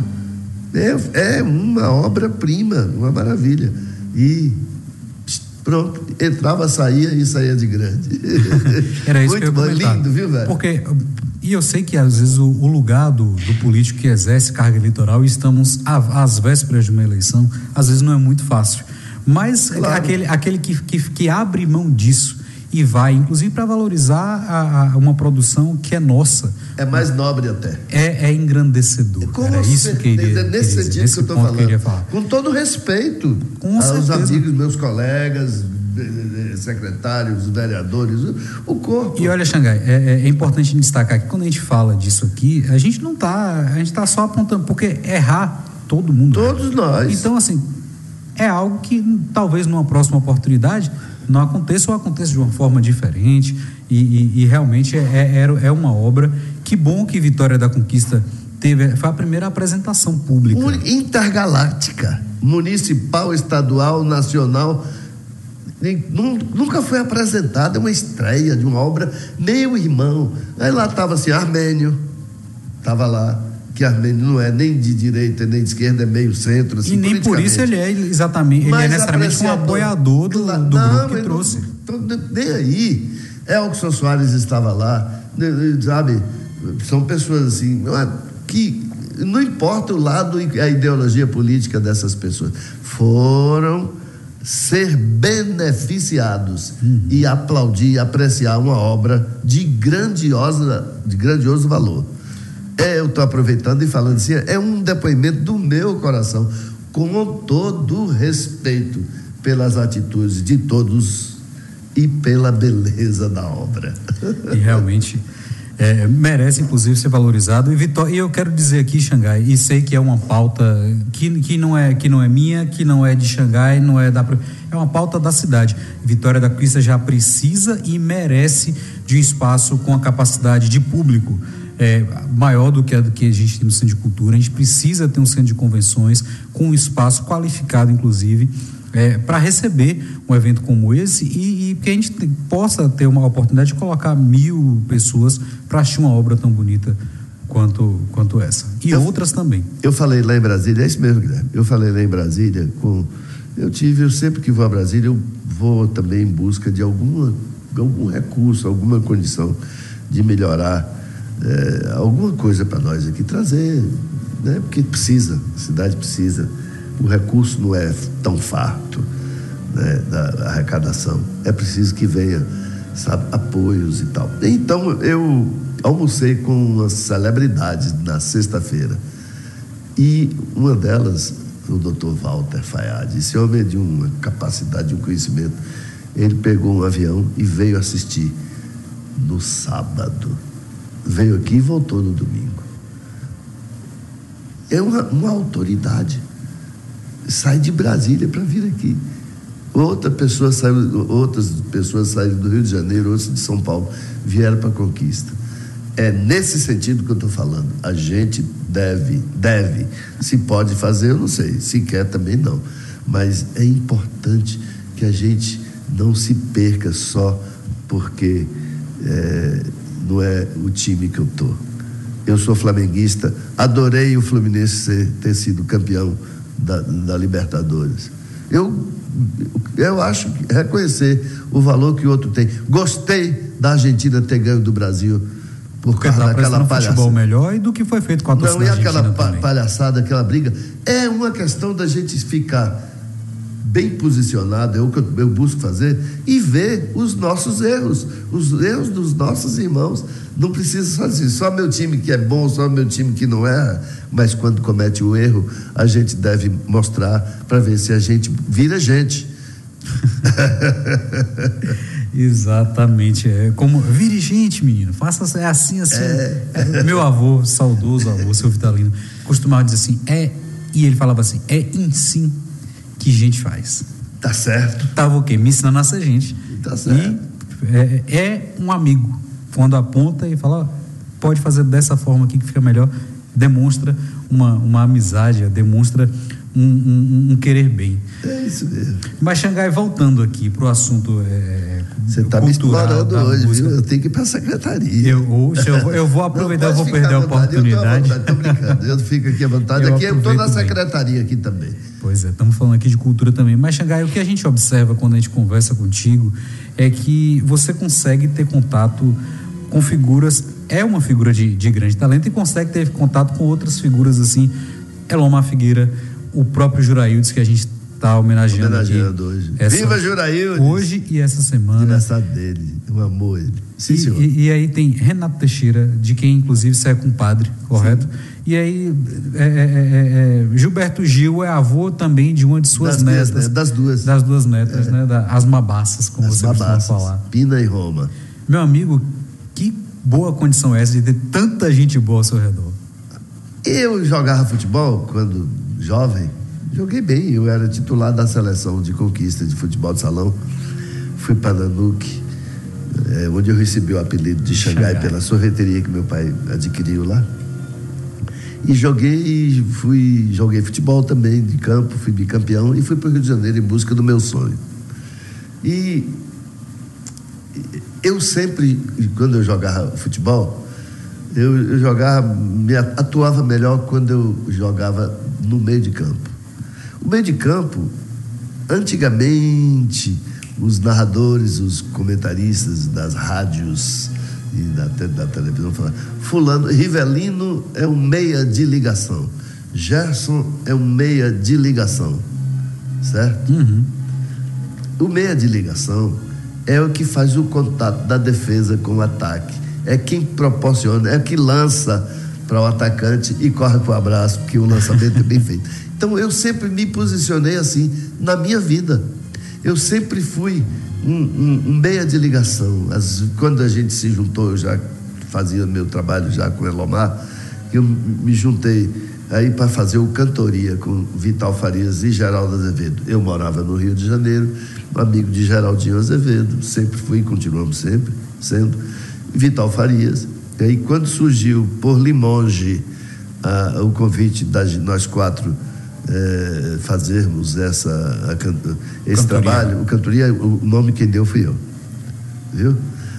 é uma obra-prima, uma maravilha. E pronto, entrava, saía e saía de grande. Era isso muito que eu ia comentar. Lindo, viu, velho? Porque, e eu sei que às vezes o lugar do político que exerce carga eleitoral, e estamos às vésperas de uma eleição, às vezes não é muito fácil. Mas claro, aquele que abre mão disso e vai, inclusive, para valorizar uma produção que é nossa. É mais nobre até. É engrandecedor. Era isso que iria, nesse sentido que eu estou falando. Com todo respeito aos amigos, meus colegas, secretários, vereadores, o corpo. E olha, Xangai, é importante destacar que quando a gente fala disso aqui, a gente está só apontando, porque errar todo mundo. Todos nós. Então, assim, é algo que talvez numa próxima oportunidade não aconteça ou aconteça de uma forma diferente e realmente é uma obra. Que bom que Vitória da Conquista foi a primeira apresentação pública. Intergaláctica, municipal, estadual, nacional, nunca foi apresentada, é uma estreia de uma obra. Meu irmão, aí lá estava assim, Armênio, estava lá, que Armênio não é nem de direita nem de esquerda, é meio centro, assim, e nem por isso ele é exatamente, ele é necessariamente um apoiador do grupo que trouxe. Nem aí. Elkson Soares estava lá, sabe? São pessoas assim, que não importa o lado e a ideologia política dessas pessoas, foram ser beneficiados e aplaudir e apreciar uma obra de grandioso valor. Eu estou aproveitando e falando assim, é um depoimento do meu coração, com todo o respeito pelas atitudes de todos e pela beleza da obra. E realmente merece, inclusive, ser valorizado. E eu quero dizer aqui, Xangai, e sei que é uma pauta que não é minha, que não é de Xangai, não é é uma pauta da cidade. Vitória da Conquista já precisa e merece de um espaço com a capacidade de público maior do que a gente tem no Centro de Cultura. A gente precisa ter um centro de convenções com um espaço qualificado, inclusive, para receber um evento como esse e que a gente possa ter uma oportunidade de colocar 1.000 pessoas para assistir uma obra tão bonita quanto essa. E outras também. Eu falei lá em Brasília, é isso mesmo, Guilherme. Eu falei lá em Brasília, eu sempre que vou a Brasília, eu vou também em busca de algum recurso, alguma condição de melhorar alguma coisa para nós aqui, trazer, né? Porque precisa, a cidade precisa. O recurso não é tão farto, né, da arrecadação. É preciso que venha, sabe, apoios e tal. Então, eu almocei com umas celebridades na sexta-feira. E uma delas, o Dr. Walter Fayad, esse homem é de uma capacidade, de um conhecimento. Ele pegou um avião e veio assistir no sábado. Veio aqui e voltou no domingo. É uma autoridade. Sai de Brasília para vir aqui. Outras pessoas saíram do Rio de Janeiro, outras de São Paulo, vieram para a Conquista. É nesse sentido que eu estou falando. A gente deve, se pode fazer, eu não sei, se quer também não, mas é importante que a gente não se perca só porque não é o time que eu estou. Eu sou flamenguista, adorei o Fluminense ter sido campeão da Libertadores. Eu acho que reconhecer o valor que o outro tem. Gostei da Argentina ter ganho do Brasil por causa daquela palhaçada. Futebol melhor e do que foi feito com a torcida argentina. Não, e aquela palhaçada, aquela briga. É uma questão da gente ficar bem posicionado, é o que eu busco fazer, e ver os nossos erros, os erros dos nossos irmãos. Não precisa só dizer, só meu time que é bom, só meu time que não é, mas quando comete o erro, a gente deve mostrar para ver se a gente vira gente. Exatamente, como vire gente, menino, faça assim. Meu avô, saudoso avô, seu Vitalino, costumava dizer assim, e ele falava assim, em sim que gente faz. Tá certo. Tava o quê? Me ensinando a ser gente. Tá certo. E é um amigo, quando aponta e fala, pode fazer dessa forma aqui que fica melhor, demonstra uma amizade, demonstra um querer bem. É isso mesmo. Mas, Xangai, voltando aqui para o assunto você está me explorando hoje, música. Viu? Eu tenho que ir para a secretaria. Eu vou aproveitar, eu vou perder a oportunidade. Estou brincando, eu fico aqui à vontade. Eu estou na secretaria aqui também. Pois é, estamos falando aqui de cultura também. Mas, Xangai, o que a gente observa quando a gente conversa contigo é que você consegue ter contato com figuras, é uma figura de grande talento e consegue ter contato com outras figuras assim, Elomar Figueira, o próprio Juraildes, que a gente está homenageando aqui hoje. Viva Juraildes! Hoje e essa semana. Aniversário dele, eu amo ele. Sim, senhor. E aí tem Renato Teixeira, de quem inclusive você é compadre, correto? Sim. E aí Gilberto Gil é avô também de uma de suas netas. Das duas netas, né? As Mabassas, como você costuma falar. Pina e Roma. Meu amigo, que boa condição é essa de ter tanta gente boa ao seu redor? Eu jogava futebol quando jovem, joguei bem, eu era titular da seleção de conquista de futebol de salão, fui para Nanuque, onde eu recebi o apelido de Xangai pela sorveteria que meu pai adquiriu lá, e joguei futebol também de campo, fui bicampeão e fui para o Rio de Janeiro em busca do meu sonho. E eu sempre, quando eu jogava futebol, eu atuava melhor quando eu jogava no meio de campo. O meio de campo, antigamente, os narradores, os comentaristas das rádios e da televisão falavam, Rivelino é um meia de ligação, Gerson é um meia de ligação, certo? Uhum. O meia de ligação é o que faz o contato da defesa com o ataque, é quem proporciona, é que lança para o atacante e corre para o abraço, porque o lançamento é bem feito. Então eu sempre me posicionei assim na minha vida. Eu sempre fui um meia de ligação. Quando a gente se juntou, eu já fazia meu trabalho já com o Elomar, eu me juntei aí para fazer o Cantoria com Vital Farias e Geraldo Azevedo. Eu morava no Rio de Janeiro, amigo de Geraldinho Azevedo, sempre fui e continuamos sempre sendo, Vital Farias. E aí, quando surgiu por Limoges o convite de nós quatro fazermos esse trabalho, o Cantoria, o nome quem deu fui eu, viu?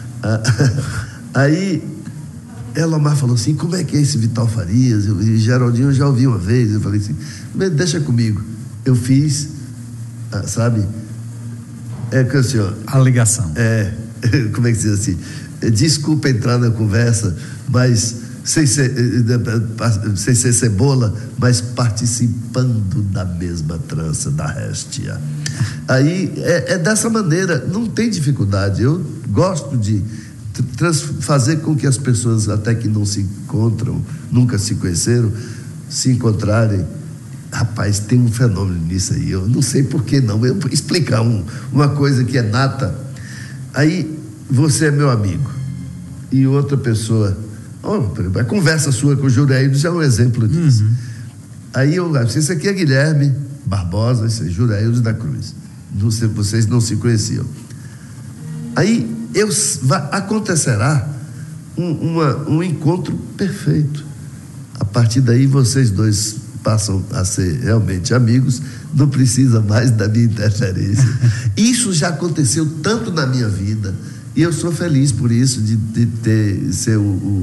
Aí Elomar falou assim, como é que é esse Vital Farias? E Geraldinho eu já ouvi uma vez, eu falei assim, deixa comigo. Eu fiz, sabe? Que o senhor... A ligação. Como é que se diz assim? Desculpa entrar na conversa, mas sem ser cebola, mas participando da mesma trança da réstia. Aí é dessa maneira, não tem dificuldade. Eu gosto de fazer com que as pessoas, até que não se encontram, nunca se conheceram, se encontrarem. Rapaz, tem um fenômeno nisso aí, eu não sei por que não, eu vou explicar uma coisa que é nata. Aí você é meu amigo e outra pessoa, a conversa sua com o Juraildes é um exemplo disso. Uhum. Aí esse aqui é Guilherme Barbosa, esse é Juraildes da Cruz, vocês não se conheciam. Aí acontecerá um encontro perfeito. A partir daí vocês dois passam a ser realmente amigos, não precisa mais da minha interferência. Isso já aconteceu tanto na minha vida e eu sou feliz por isso, de ser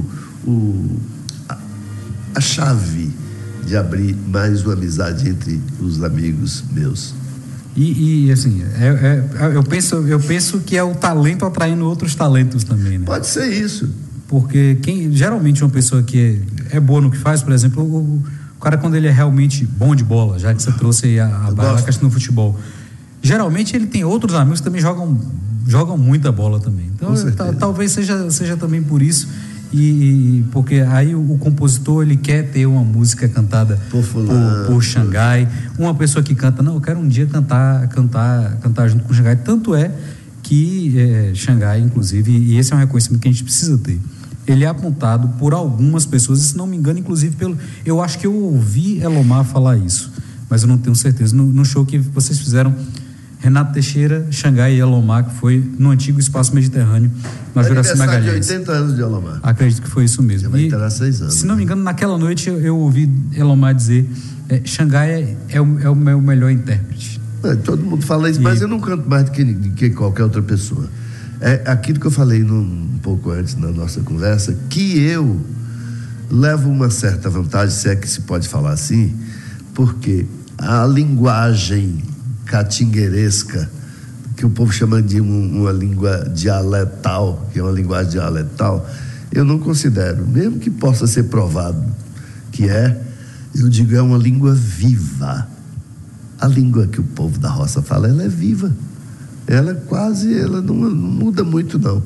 a chave de abrir mais uma amizade entre os amigos meus. E assim, eu penso que é o talento atraindo outros talentos também, né? Pode ser isso. Porque geralmente uma pessoa que é boa no que faz, por exemplo, o cara, quando ele é realmente bom de bola, já que você trouxe aí a questão do futebol, geralmente ele tem outros amigos que também jogam muita bola também. Então talvez seja também por isso, e porque aí o compositor, ele quer ter uma música cantada por Xangai, uma pessoa que canta, não, eu quero um dia cantar junto com o Xangai. Tanto é que Xangai, inclusive, e esse é um reconhecimento que a gente precisa ter, ele é apontado por algumas pessoas, e se não me engano, inclusive eu acho que eu ouvi Elomar falar isso, mas eu não tenho certeza, no show que vocês fizeram, Renato Teixeira, Xangai e Elomar, que foi no antigo Espaço Mediterrâneo, na Juraci Magalhães. De 80 anos de Elomar. Acredito que foi isso mesmo. Vai ter 6 anos. Se não me engano, naquela noite eu ouvi Elomar dizer, Xangai é o meu melhor intérprete. Todo mundo fala isso, mas eu não canto mais do que qualquer outra pessoa. É aquilo que eu falei um pouco antes na nossa conversa, que eu levo uma certa vantagem, se é que se pode falar assim, porque a linguagem catingueiresca, que o povo chama de uma língua dialetal, que é uma linguagem dialetal, eu não considero, mesmo que possa ser provado que eu digo, é uma língua viva. A língua que o povo da roça fala, ela é viva. Ela não muda muito, não.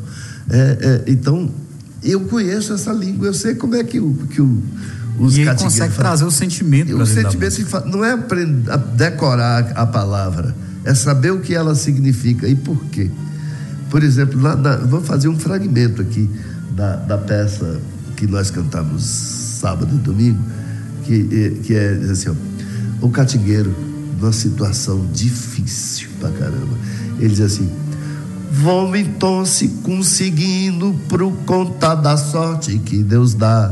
Então, eu conheço essa língua, eu sei como é que os catingueiros consegue trazer o sentimento. O sentimento não é aprender a decorar a palavra, é saber o que ela significa e por quê. Por exemplo, vou fazer um fragmento aqui da peça que nós cantamos sábado e domingo, que é assim, ó, o catingueiro, numa situação difícil pra caramba, ele diz assim: vamos então se conseguindo por conta da sorte que Deus dá.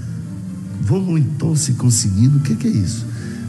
Vamos então se conseguindo, o que é isso?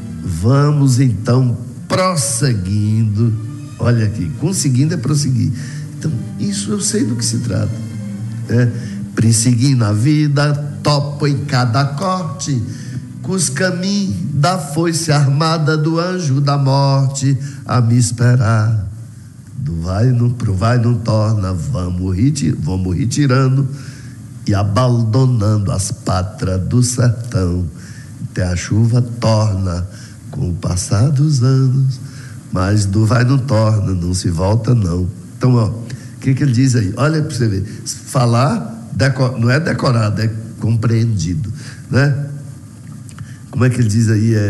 Vamos então prosseguindo. Olha aqui, conseguindo é prosseguir. Então, isso eu sei do que se trata. Perseguindo a vida, topo em cada corte, com os caminhos da foice armada do anjo da morte a me esperar. Do vai não torna, vamos retirando e abandonando as pátrias do sertão, até a chuva torna com o passar dos anos, mas do vai não torna, não se volta não. Então, ó, o que ele diz aí? Olha para você ver, falar não é decorado, é compreendido, né? Como é que ele diz aí?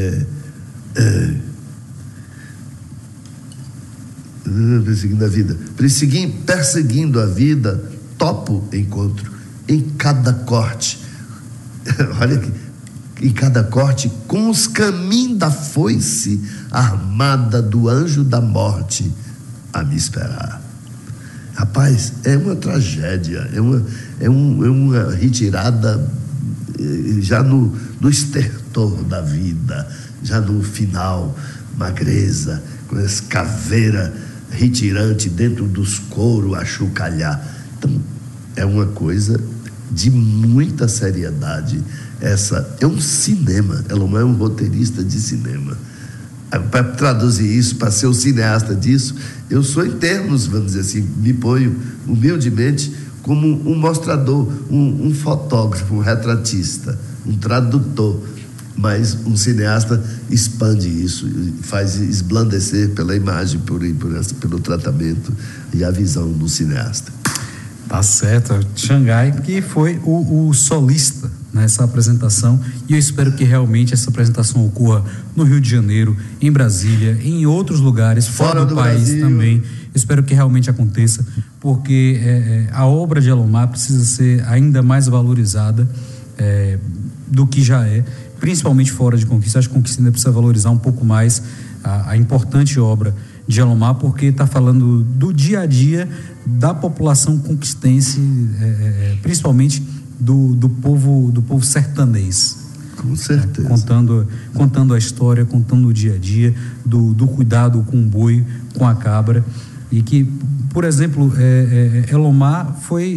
Perseguindo a vida, topo encontro em cada corte. Olha aqui, em cada corte, com os caminhos da foice armada do anjo da morte a me esperar. Rapaz, é uma tragédia, é uma retirada já no estertor da vida, já no final, magreza, com essa caveira retirante dentro dos couros a chocalhar. Então, é uma coisa de muita seriedade. Essa é um cinema, ela não é um roteirista de cinema. Para traduzir isso, para ser o cineasta disso, eu sou, em termos, vamos dizer assim, me ponho humildemente como um mostrador, um fotógrafo, um retratista, um tradutor, mas um cineasta expande isso, faz esblandecer pela imagem, pelo tratamento e a visão do cineasta. Tá certo, Xangai, que foi o solista nessa apresentação, e eu espero que realmente essa apresentação ocorra no Rio de Janeiro, em Brasília, em outros lugares, fora do país Brasil. Também. Espero que realmente aconteça, porque a obra de Elomar precisa ser ainda mais valorizada do que já é, principalmente fora de Conquista. Acho que Conquista ainda precisa valorizar um pouco mais a importante obra de Elomar, porque está falando do dia a dia da população conquistense, principalmente do povo sertanês. Com certeza. Contando a história, contando o dia a dia, do cuidado com o boi, com a cabra. E que, por exemplo, Elomar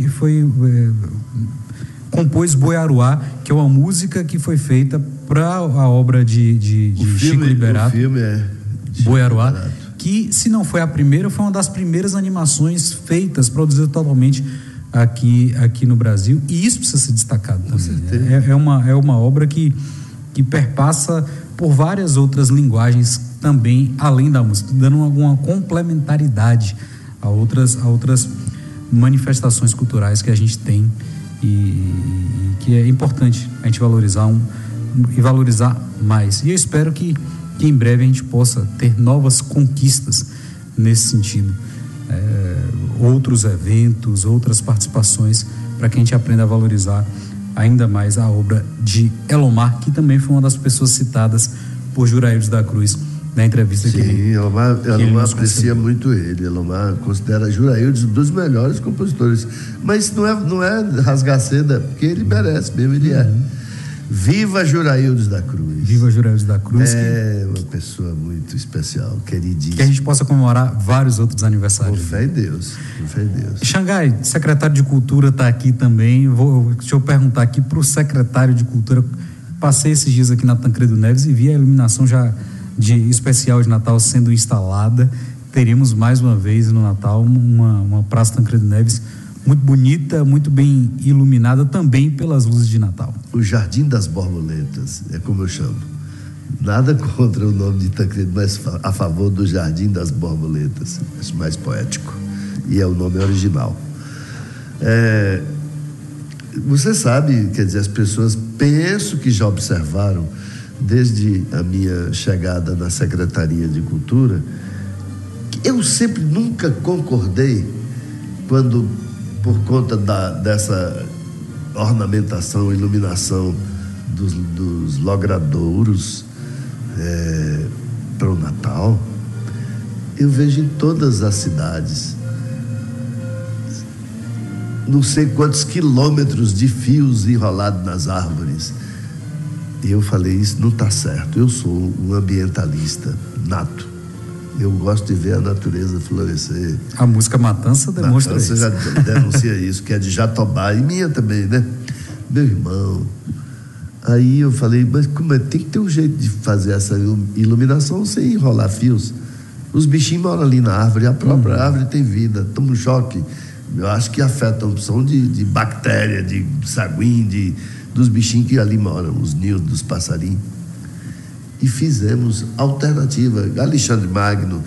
compôs Boi Aruá, que é uma música que foi feita para a obra de Chico Liberato. O filme Boi Aruá, que, se não foi a primeira, foi uma das primeiras animações feitas, produzidas totalmente aqui no Brasil, e isso precisa ser destacado também. É uma obra que perpassa por várias outras linguagens também, além da música, dando alguma complementaridade a outras manifestações culturais que a gente tem, e que é importante a gente valorizar e valorizar mais. E eu espero que em breve a gente possa ter novas conquistas nesse sentido. outros eventos, outras participações, para que a gente aprenda a valorizar ainda mais a obra de Elomar, que também foi uma das pessoas citadas por Juraildes da Cruz na entrevista. Sim, que ele Elomar aprecia muito ele. Elomar considera Juraildes um dos melhores compositores, mas não é rasgar seda, porque ele merece mesmo, ele é. Viva Juraildes da Cruz. Viva Juraildes da Cruz. É uma pessoa muito especial, queridíssima. Que a gente possa comemorar vários outros aniversários. Com fé em Deus, com fé em Deus. Xangai, secretário de Cultura, está aqui também. Deixa eu perguntar aqui para o secretário de Cultura. Passei esses dias aqui na Tancredo Neves e vi a iluminação já especial de Natal sendo instalada. Teríamos mais uma vez no Natal uma Praça Tancredo Neves muito bonita, muito bem iluminada também pelas luzes de Natal. O Jardim das Borboletas, é como eu chamo. Nada contra o nome de Tancredo, mas a favor do Jardim das Borboletas. Acho mais poético. E é o nome original. Você sabe, quer dizer, as pessoas penso que já observaram, desde a minha chegada na Secretaria de Cultura, que eu sempre nunca concordei quando, por conta dessa ornamentação, iluminação dos logradouros para o Natal, eu vejo em todas as cidades não sei quantos quilômetros de fios enrolados nas árvores. E eu falei, isso não está certo. Eu sou um ambientalista nato. Eu gosto de ver a natureza florescer. A música Matança demonstra isso. Já denuncia isso, que é de Jatobá, e minha também, né? Meu irmão. Aí eu falei, mas como é? Tem que ter um jeito de fazer essa iluminação sem enrolar fios. Os bichinhos moram ali na árvore, a própria árvore tem vida, toma um choque. Eu acho que afeta a opção de bactéria, de saguim, dos bichinhos que ali moram, os ninhos dos passarinhos. E fizemos alternativa. Alexandre Magno,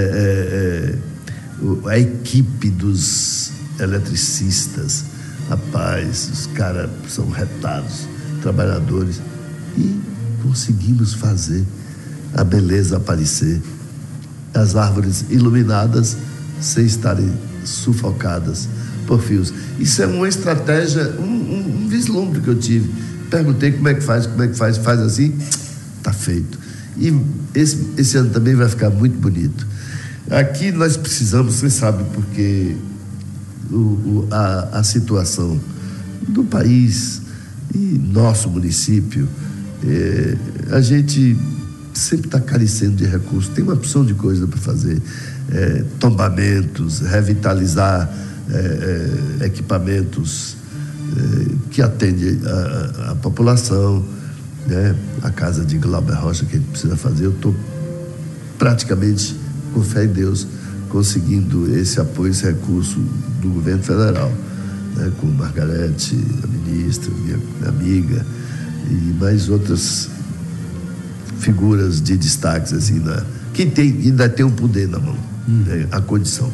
a equipe dos eletricistas, rapaz, os caras são retados, trabalhadores, e conseguimos fazer a beleza aparecer, as árvores iluminadas sem estarem sufocadas por fios. Isso é uma estratégia, um vislumbre que eu tive. Perguntei como é que faz assim, tá feito. E esse ano também vai ficar muito bonito. Aqui nós precisamos, você sabe, porque a situação do país e nosso município, a gente sempre está carecendo de recursos. Tem uma opção de coisa para fazer, tombamentos, revitalizar equipamentos que atendem a população, né? A casa de Glauber Rocha que a gente precisa fazer. Eu estou praticamente, com fé em Deus, conseguindo esse apoio, esse recurso do governo federal, né? Com Margarete, a ministra, minha amiga, e mais outras figuras de destaques assim, que ainda tem um poder na mão, né? A condição.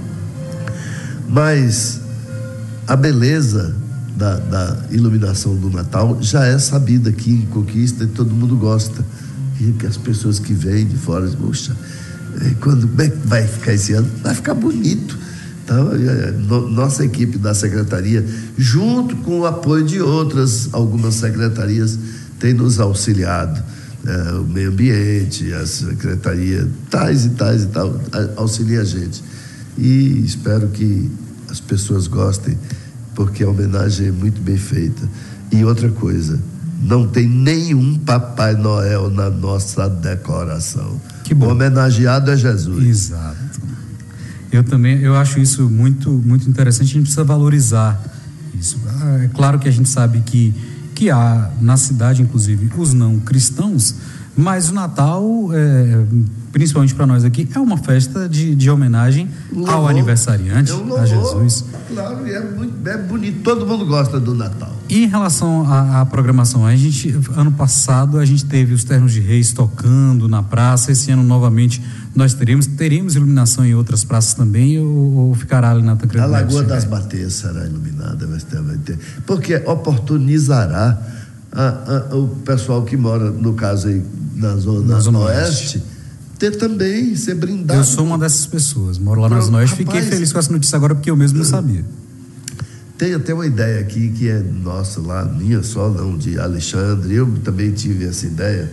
Mas a beleza da iluminação do Natal já é sabida aqui em Conquista e todo mundo gosta. E que as pessoas que vêm de fora dizem, poxa, como é que vai ficar esse ano? Vai ficar bonito. Então, nossa equipe da secretaria, junto com o apoio de algumas secretarias, tem nos auxiliado. O meio ambiente, a secretaria, tais e tal, auxilia a gente. E espero que as pessoas gostem, porque a homenagem é muito bem feita. E outra coisa, não tem nenhum Papai Noel na nossa decoração. Que bom. O homenageado é Jesus. Exato. Eu acho isso muito, muito interessante. A gente precisa valorizar isso. É claro que a gente sabe que há na cidade, inclusive, os não cristãos, mas o Natal, principalmente para nós aqui, é uma festa de homenagem ao aniversariante, a Jesus. Claro, é bonito, todo mundo gosta do Natal. E em relação à programação, ano passado a gente teve os Ternos de Reis tocando na praça. Esse ano novamente nós teremos iluminação em outras praças também, ou ficará ali na Tancredo Neves? A Lagoa das Bateias será iluminada, vai ter, porque oportunizará o pessoal que mora, no caso aí, na zona oeste, ter também, ser brindado. Eu sou uma dessas pessoas, moro lá na Zona Oeste, fiquei feliz com essa notícia agora porque eu mesmo não sabia. Tem até uma ideia aqui que é nossa lá, minha só não, de Alexandre, eu também tive essa ideia,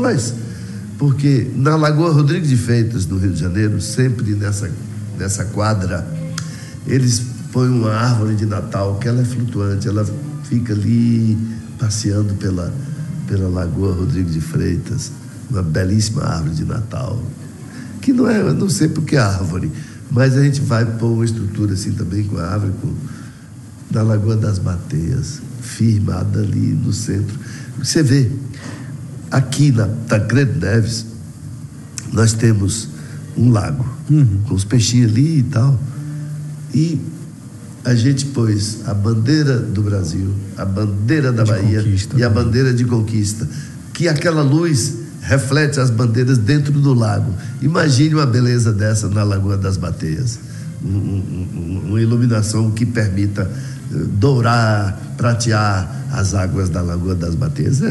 porque na Lagoa Rodrigues de Freitas, no Rio de Janeiro, sempre nessa quadra, eles põem uma árvore de Natal, que ela é flutuante, ela fica ali passeando pela Lagoa Rodrigues de Freitas, uma belíssima árvore de Natal, que não é, eu não sei porque é árvore, mas a gente vai pôr uma estrutura assim também com a árvore, na Lagoa das Bateias, firmada ali no centro. Você vê, aqui na Tancredo Neves, nós temos um lago, com os peixinhos ali e tal, e a gente pôs a bandeira do Brasil, a bandeira da Bahia e a bandeira de conquista, que aquela luz reflete as bandeiras dentro do lago. Imagine uma beleza dessa na Lagoa das Bateias, uma iluminação que permita dourar, pratear as águas da Lagoa das Bateias.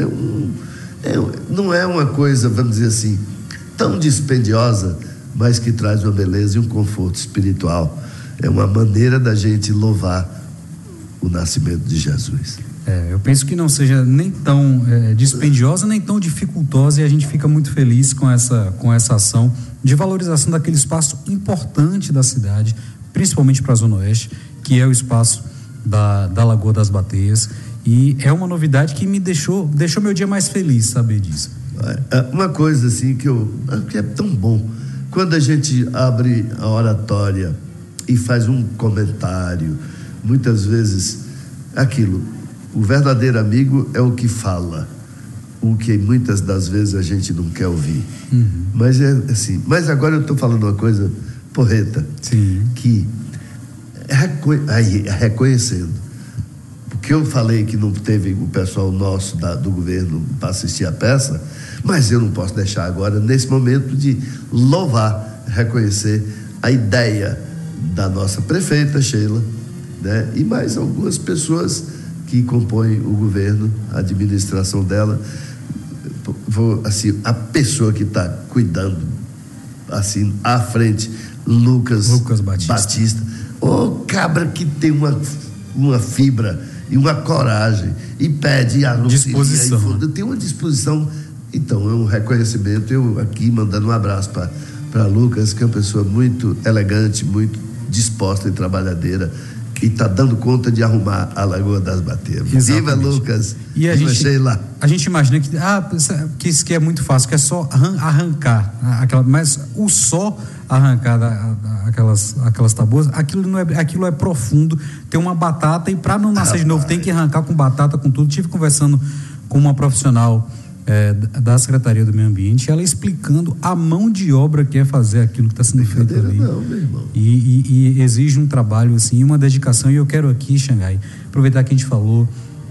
Não é uma coisa, vamos dizer assim, tão dispendiosa, mas que traz uma beleza e um conforto espiritual. É uma maneira da gente louvar o nascimento de Jesus. Eu penso que não seja nem tão dispendiosa, nem tão dificultosa, e a gente fica muito feliz com essa ação de valorização daquele espaço importante da cidade, principalmente para a Zona Oeste, que é o espaço da Lagoa das Bateias, e é uma novidade que me deixou meu dia mais feliz saber disso. Uma coisa assim que é tão bom, quando a gente abre a oratória e faz um comentário, muitas vezes aquilo, o verdadeiro amigo é o que fala, o que muitas das vezes a gente não quer ouvir. Mas é assim, mas agora eu estou falando uma coisa porreta. Sim. Que reconhecendo, porque eu falei que não teve o pessoal nosso do governo para assistir a peça, mas eu não posso deixar agora, nesse momento, de louvar, reconhecer a ideia da nossa prefeita Sheila, né? E mais algumas pessoas que compõem o governo, a administração dela, assim, a pessoa que está cuidando assim à frente, Lucas Batista. Cabra que tem uma fibra e uma coragem e pede a disposição. Tem uma disposição. Então é um reconhecimento. Eu aqui mandando um abraço para Lucas, que é uma pessoa muito elegante, muito disposta e trabalhadeira, e está dando conta de arrumar a Lagoa das Bateias. Viva, Lucas! E a gente imagina que isso que é muito fácil, que é só arrancar mas o só arrancar aquelas tabuas, aquilo é profundo. Tem uma batata, e para não nascer de novo tem que arrancar com batata, com tudo. Tive conversando com uma profissional da Secretaria do Meio Ambiente, ela explicando a mão de obra que é fazer aquilo que está sendo feito ali. Não, meu irmão. E exige um trabalho assim, uma dedicação. E eu quero aqui, Xangai, aproveitar que a gente falou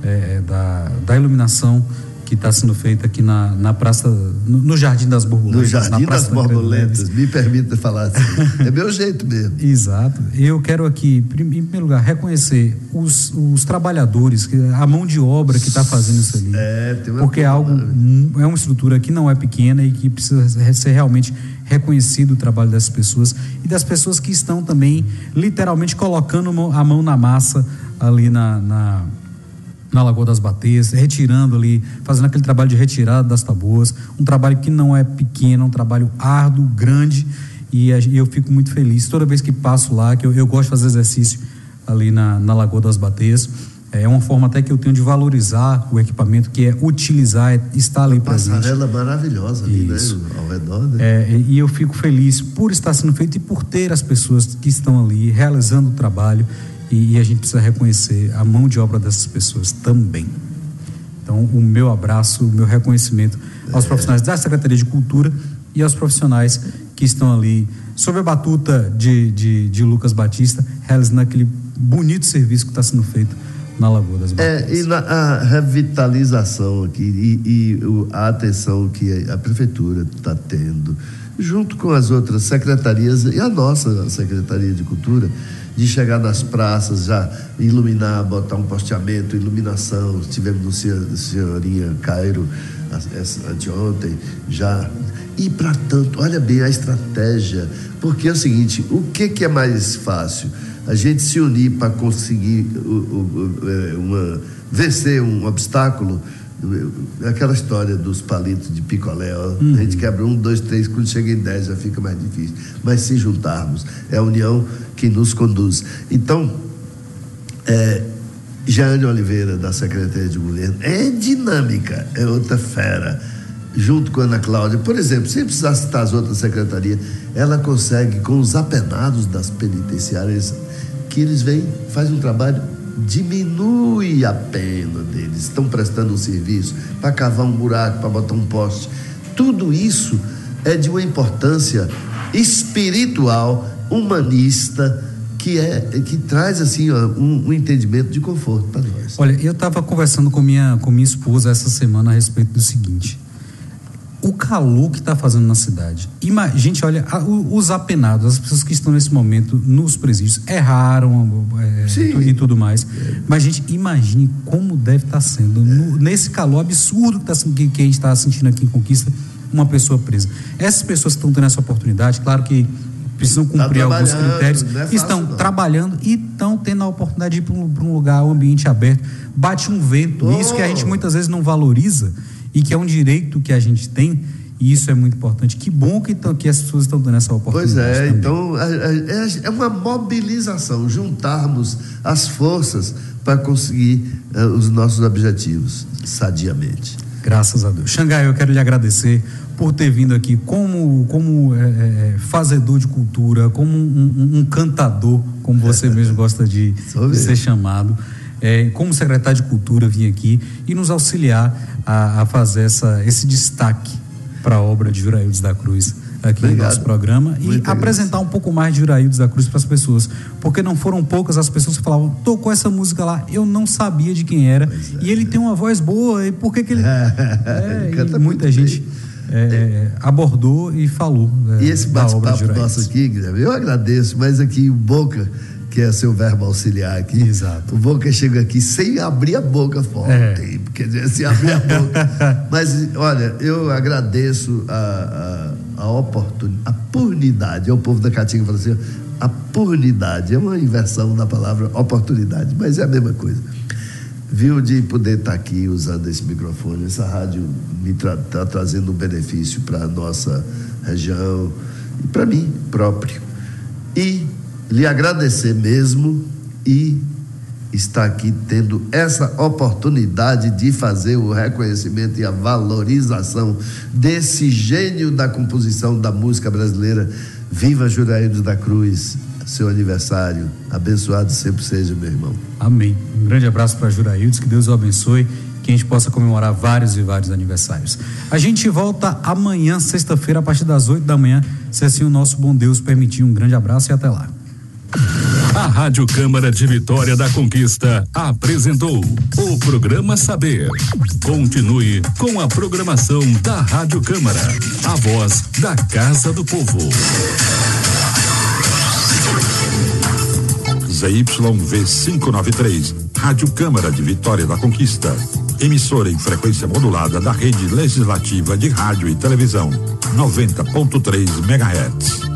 da iluminação que está sendo feita aqui na praça, no Jardim das Borboletas. No Jardim das Borboletas, me permita falar assim. É meu jeito mesmo. Exato. Eu quero aqui, em primeiro lugar, reconhecer os trabalhadores, a mão de obra que está fazendo isso ali. Porque é uma estrutura que não é pequena e que precisa ser realmente reconhecido o trabalho dessas pessoas e das pessoas que estão também literalmente colocando a mão na massa ali na Lagoa das Bateias, retirando ali, fazendo aquele trabalho de retirada das tabuas, um trabalho que não é pequeno, é um trabalho árduo, grande, e eu fico muito feliz toda vez que passo lá, que eu gosto de fazer exercício ali na Lagoa das Bateias. É uma forma até que eu tenho de valorizar o equipamento, que é utilizar, estar ali presente. Uma passarela maravilhosa ali, né? Ao redor, né? E eu fico feliz por estar sendo feito e por ter as pessoas que estão ali realizando o trabalho. E a gente precisa reconhecer a mão de obra dessas pessoas também. Então, o meu abraço, o meu reconhecimento aos profissionais da Secretaria de Cultura e aos profissionais que estão ali sob a batuta de Lucas Batista, realizando aquele bonito serviço que está sendo feito na Lagoa das Bateias. E a revitalização aqui a atenção que a Prefeitura está tendo, junto com as outras secretarias e a nossa Secretaria de Cultura, de chegar nas praças, já iluminar, botar um posteamento, iluminação. Estivemos no Senhorinha Cairo anteontem, já. E para tanto, olha bem a estratégia, porque é o seguinte, o que é mais fácil? A gente se unir para conseguir vencer um obstáculo, aquela história dos palitos de picolé, a gente quebra 1, 2, 3, quando chega em 10 já fica mais difícil. Mas se juntarmos, é a união que nos conduz. Então, Jeane Oliveira, da Secretaria de Governo, é dinâmica, é outra fera. Junto com a Ana Cláudia, por exemplo, sem precisar citar as outras secretarias, ela consegue, com os apenados das penitenciárias, que eles vêm, faz um trabalho, diminui a pena deles, estão prestando um serviço para cavar um buraco, para botar um poste. Tudo isso é de uma importância espiritual, humanista, que traz assim um entendimento de conforto para nós. Olha, eu estava conversando com minha esposa essa semana a respeito do seguinte: o calor que está fazendo na cidade. Gente, olha, os apenados, as pessoas que estão nesse momento nos presídios, erraram e tudo mais. Mas, gente, imagine como deve estar sendo, nesse calor absurdo que a gente está sentindo aqui em Conquista, uma pessoa presa. Essas pessoas que estão tendo essa oportunidade, claro que precisam cumprir alguns critérios, estão trabalhando e estão tendo a oportunidade de ir para um lugar, um ambiente aberto. Bate um vento, isso que a gente muitas vezes não valoriza, e que é um direito que a gente tem, e isso é muito importante. Que bom que as pessoas estão dando essa oportunidade. Pois é, também. então é uma mobilização, juntarmos as forças para conseguir os nossos objetivos sadiamente. Graças a Deus. Xangai, eu quero lhe agradecer por ter vindo aqui como fazedor de cultura, como um cantador, como você mesmo gosta de ser chamado. Como secretário de Cultura, vir aqui e nos auxiliar a fazer esse destaque para a obra de Juraildes da Cruz aqui no nosso programa e apresentar um pouco mais de Juraildes da Cruz para as pessoas, porque não foram poucas as pessoas que falavam: tocou essa música lá, eu não sabia de quem era, e ele tem uma voz boa, e por que ele... e muita gente abordou e falou e esse bate-papo nosso aqui, Guilherme, eu agradeço, mas aqui o Boca, que é seu verbo auxiliar aqui. Exato. O Boca chega aqui sem abrir a boca forte, quer dizer, sem abrir a boca. Mas, olha, eu agradeço a oportunidade. É o povo da Caatinga que fala assim: a oportunidade. É uma inversão da palavra oportunidade, mas é a mesma coisa. Viu, de poder estar aqui usando esse microfone. Essa rádio me está trazendo um benefício para a nossa região e para mim próprio. E lhe agradecer mesmo e estar aqui tendo essa oportunidade de fazer o reconhecimento e a valorização desse gênio da composição da música brasileira. Viva Juraildes da Cruz, seu aniversário, abençoado sempre seja, meu irmão. Amém. Um grande abraço para Juraildes, que Deus o abençoe, que a gente possa comemorar vários e vários aniversários. A gente volta amanhã, sexta-feira, a partir das 8 da manhã, se assim o nosso bom Deus permitir. Um grande abraço e até lá. A Rádio Câmara de Vitória da Conquista apresentou o programa Saber. Continue com a programação da Rádio Câmara, a voz da Casa do Povo. ZYV 593, Rádio Câmara de Vitória da Conquista. Emissora em frequência modulada da Rede Legislativa de Rádio e Televisão, 90.3 MHz.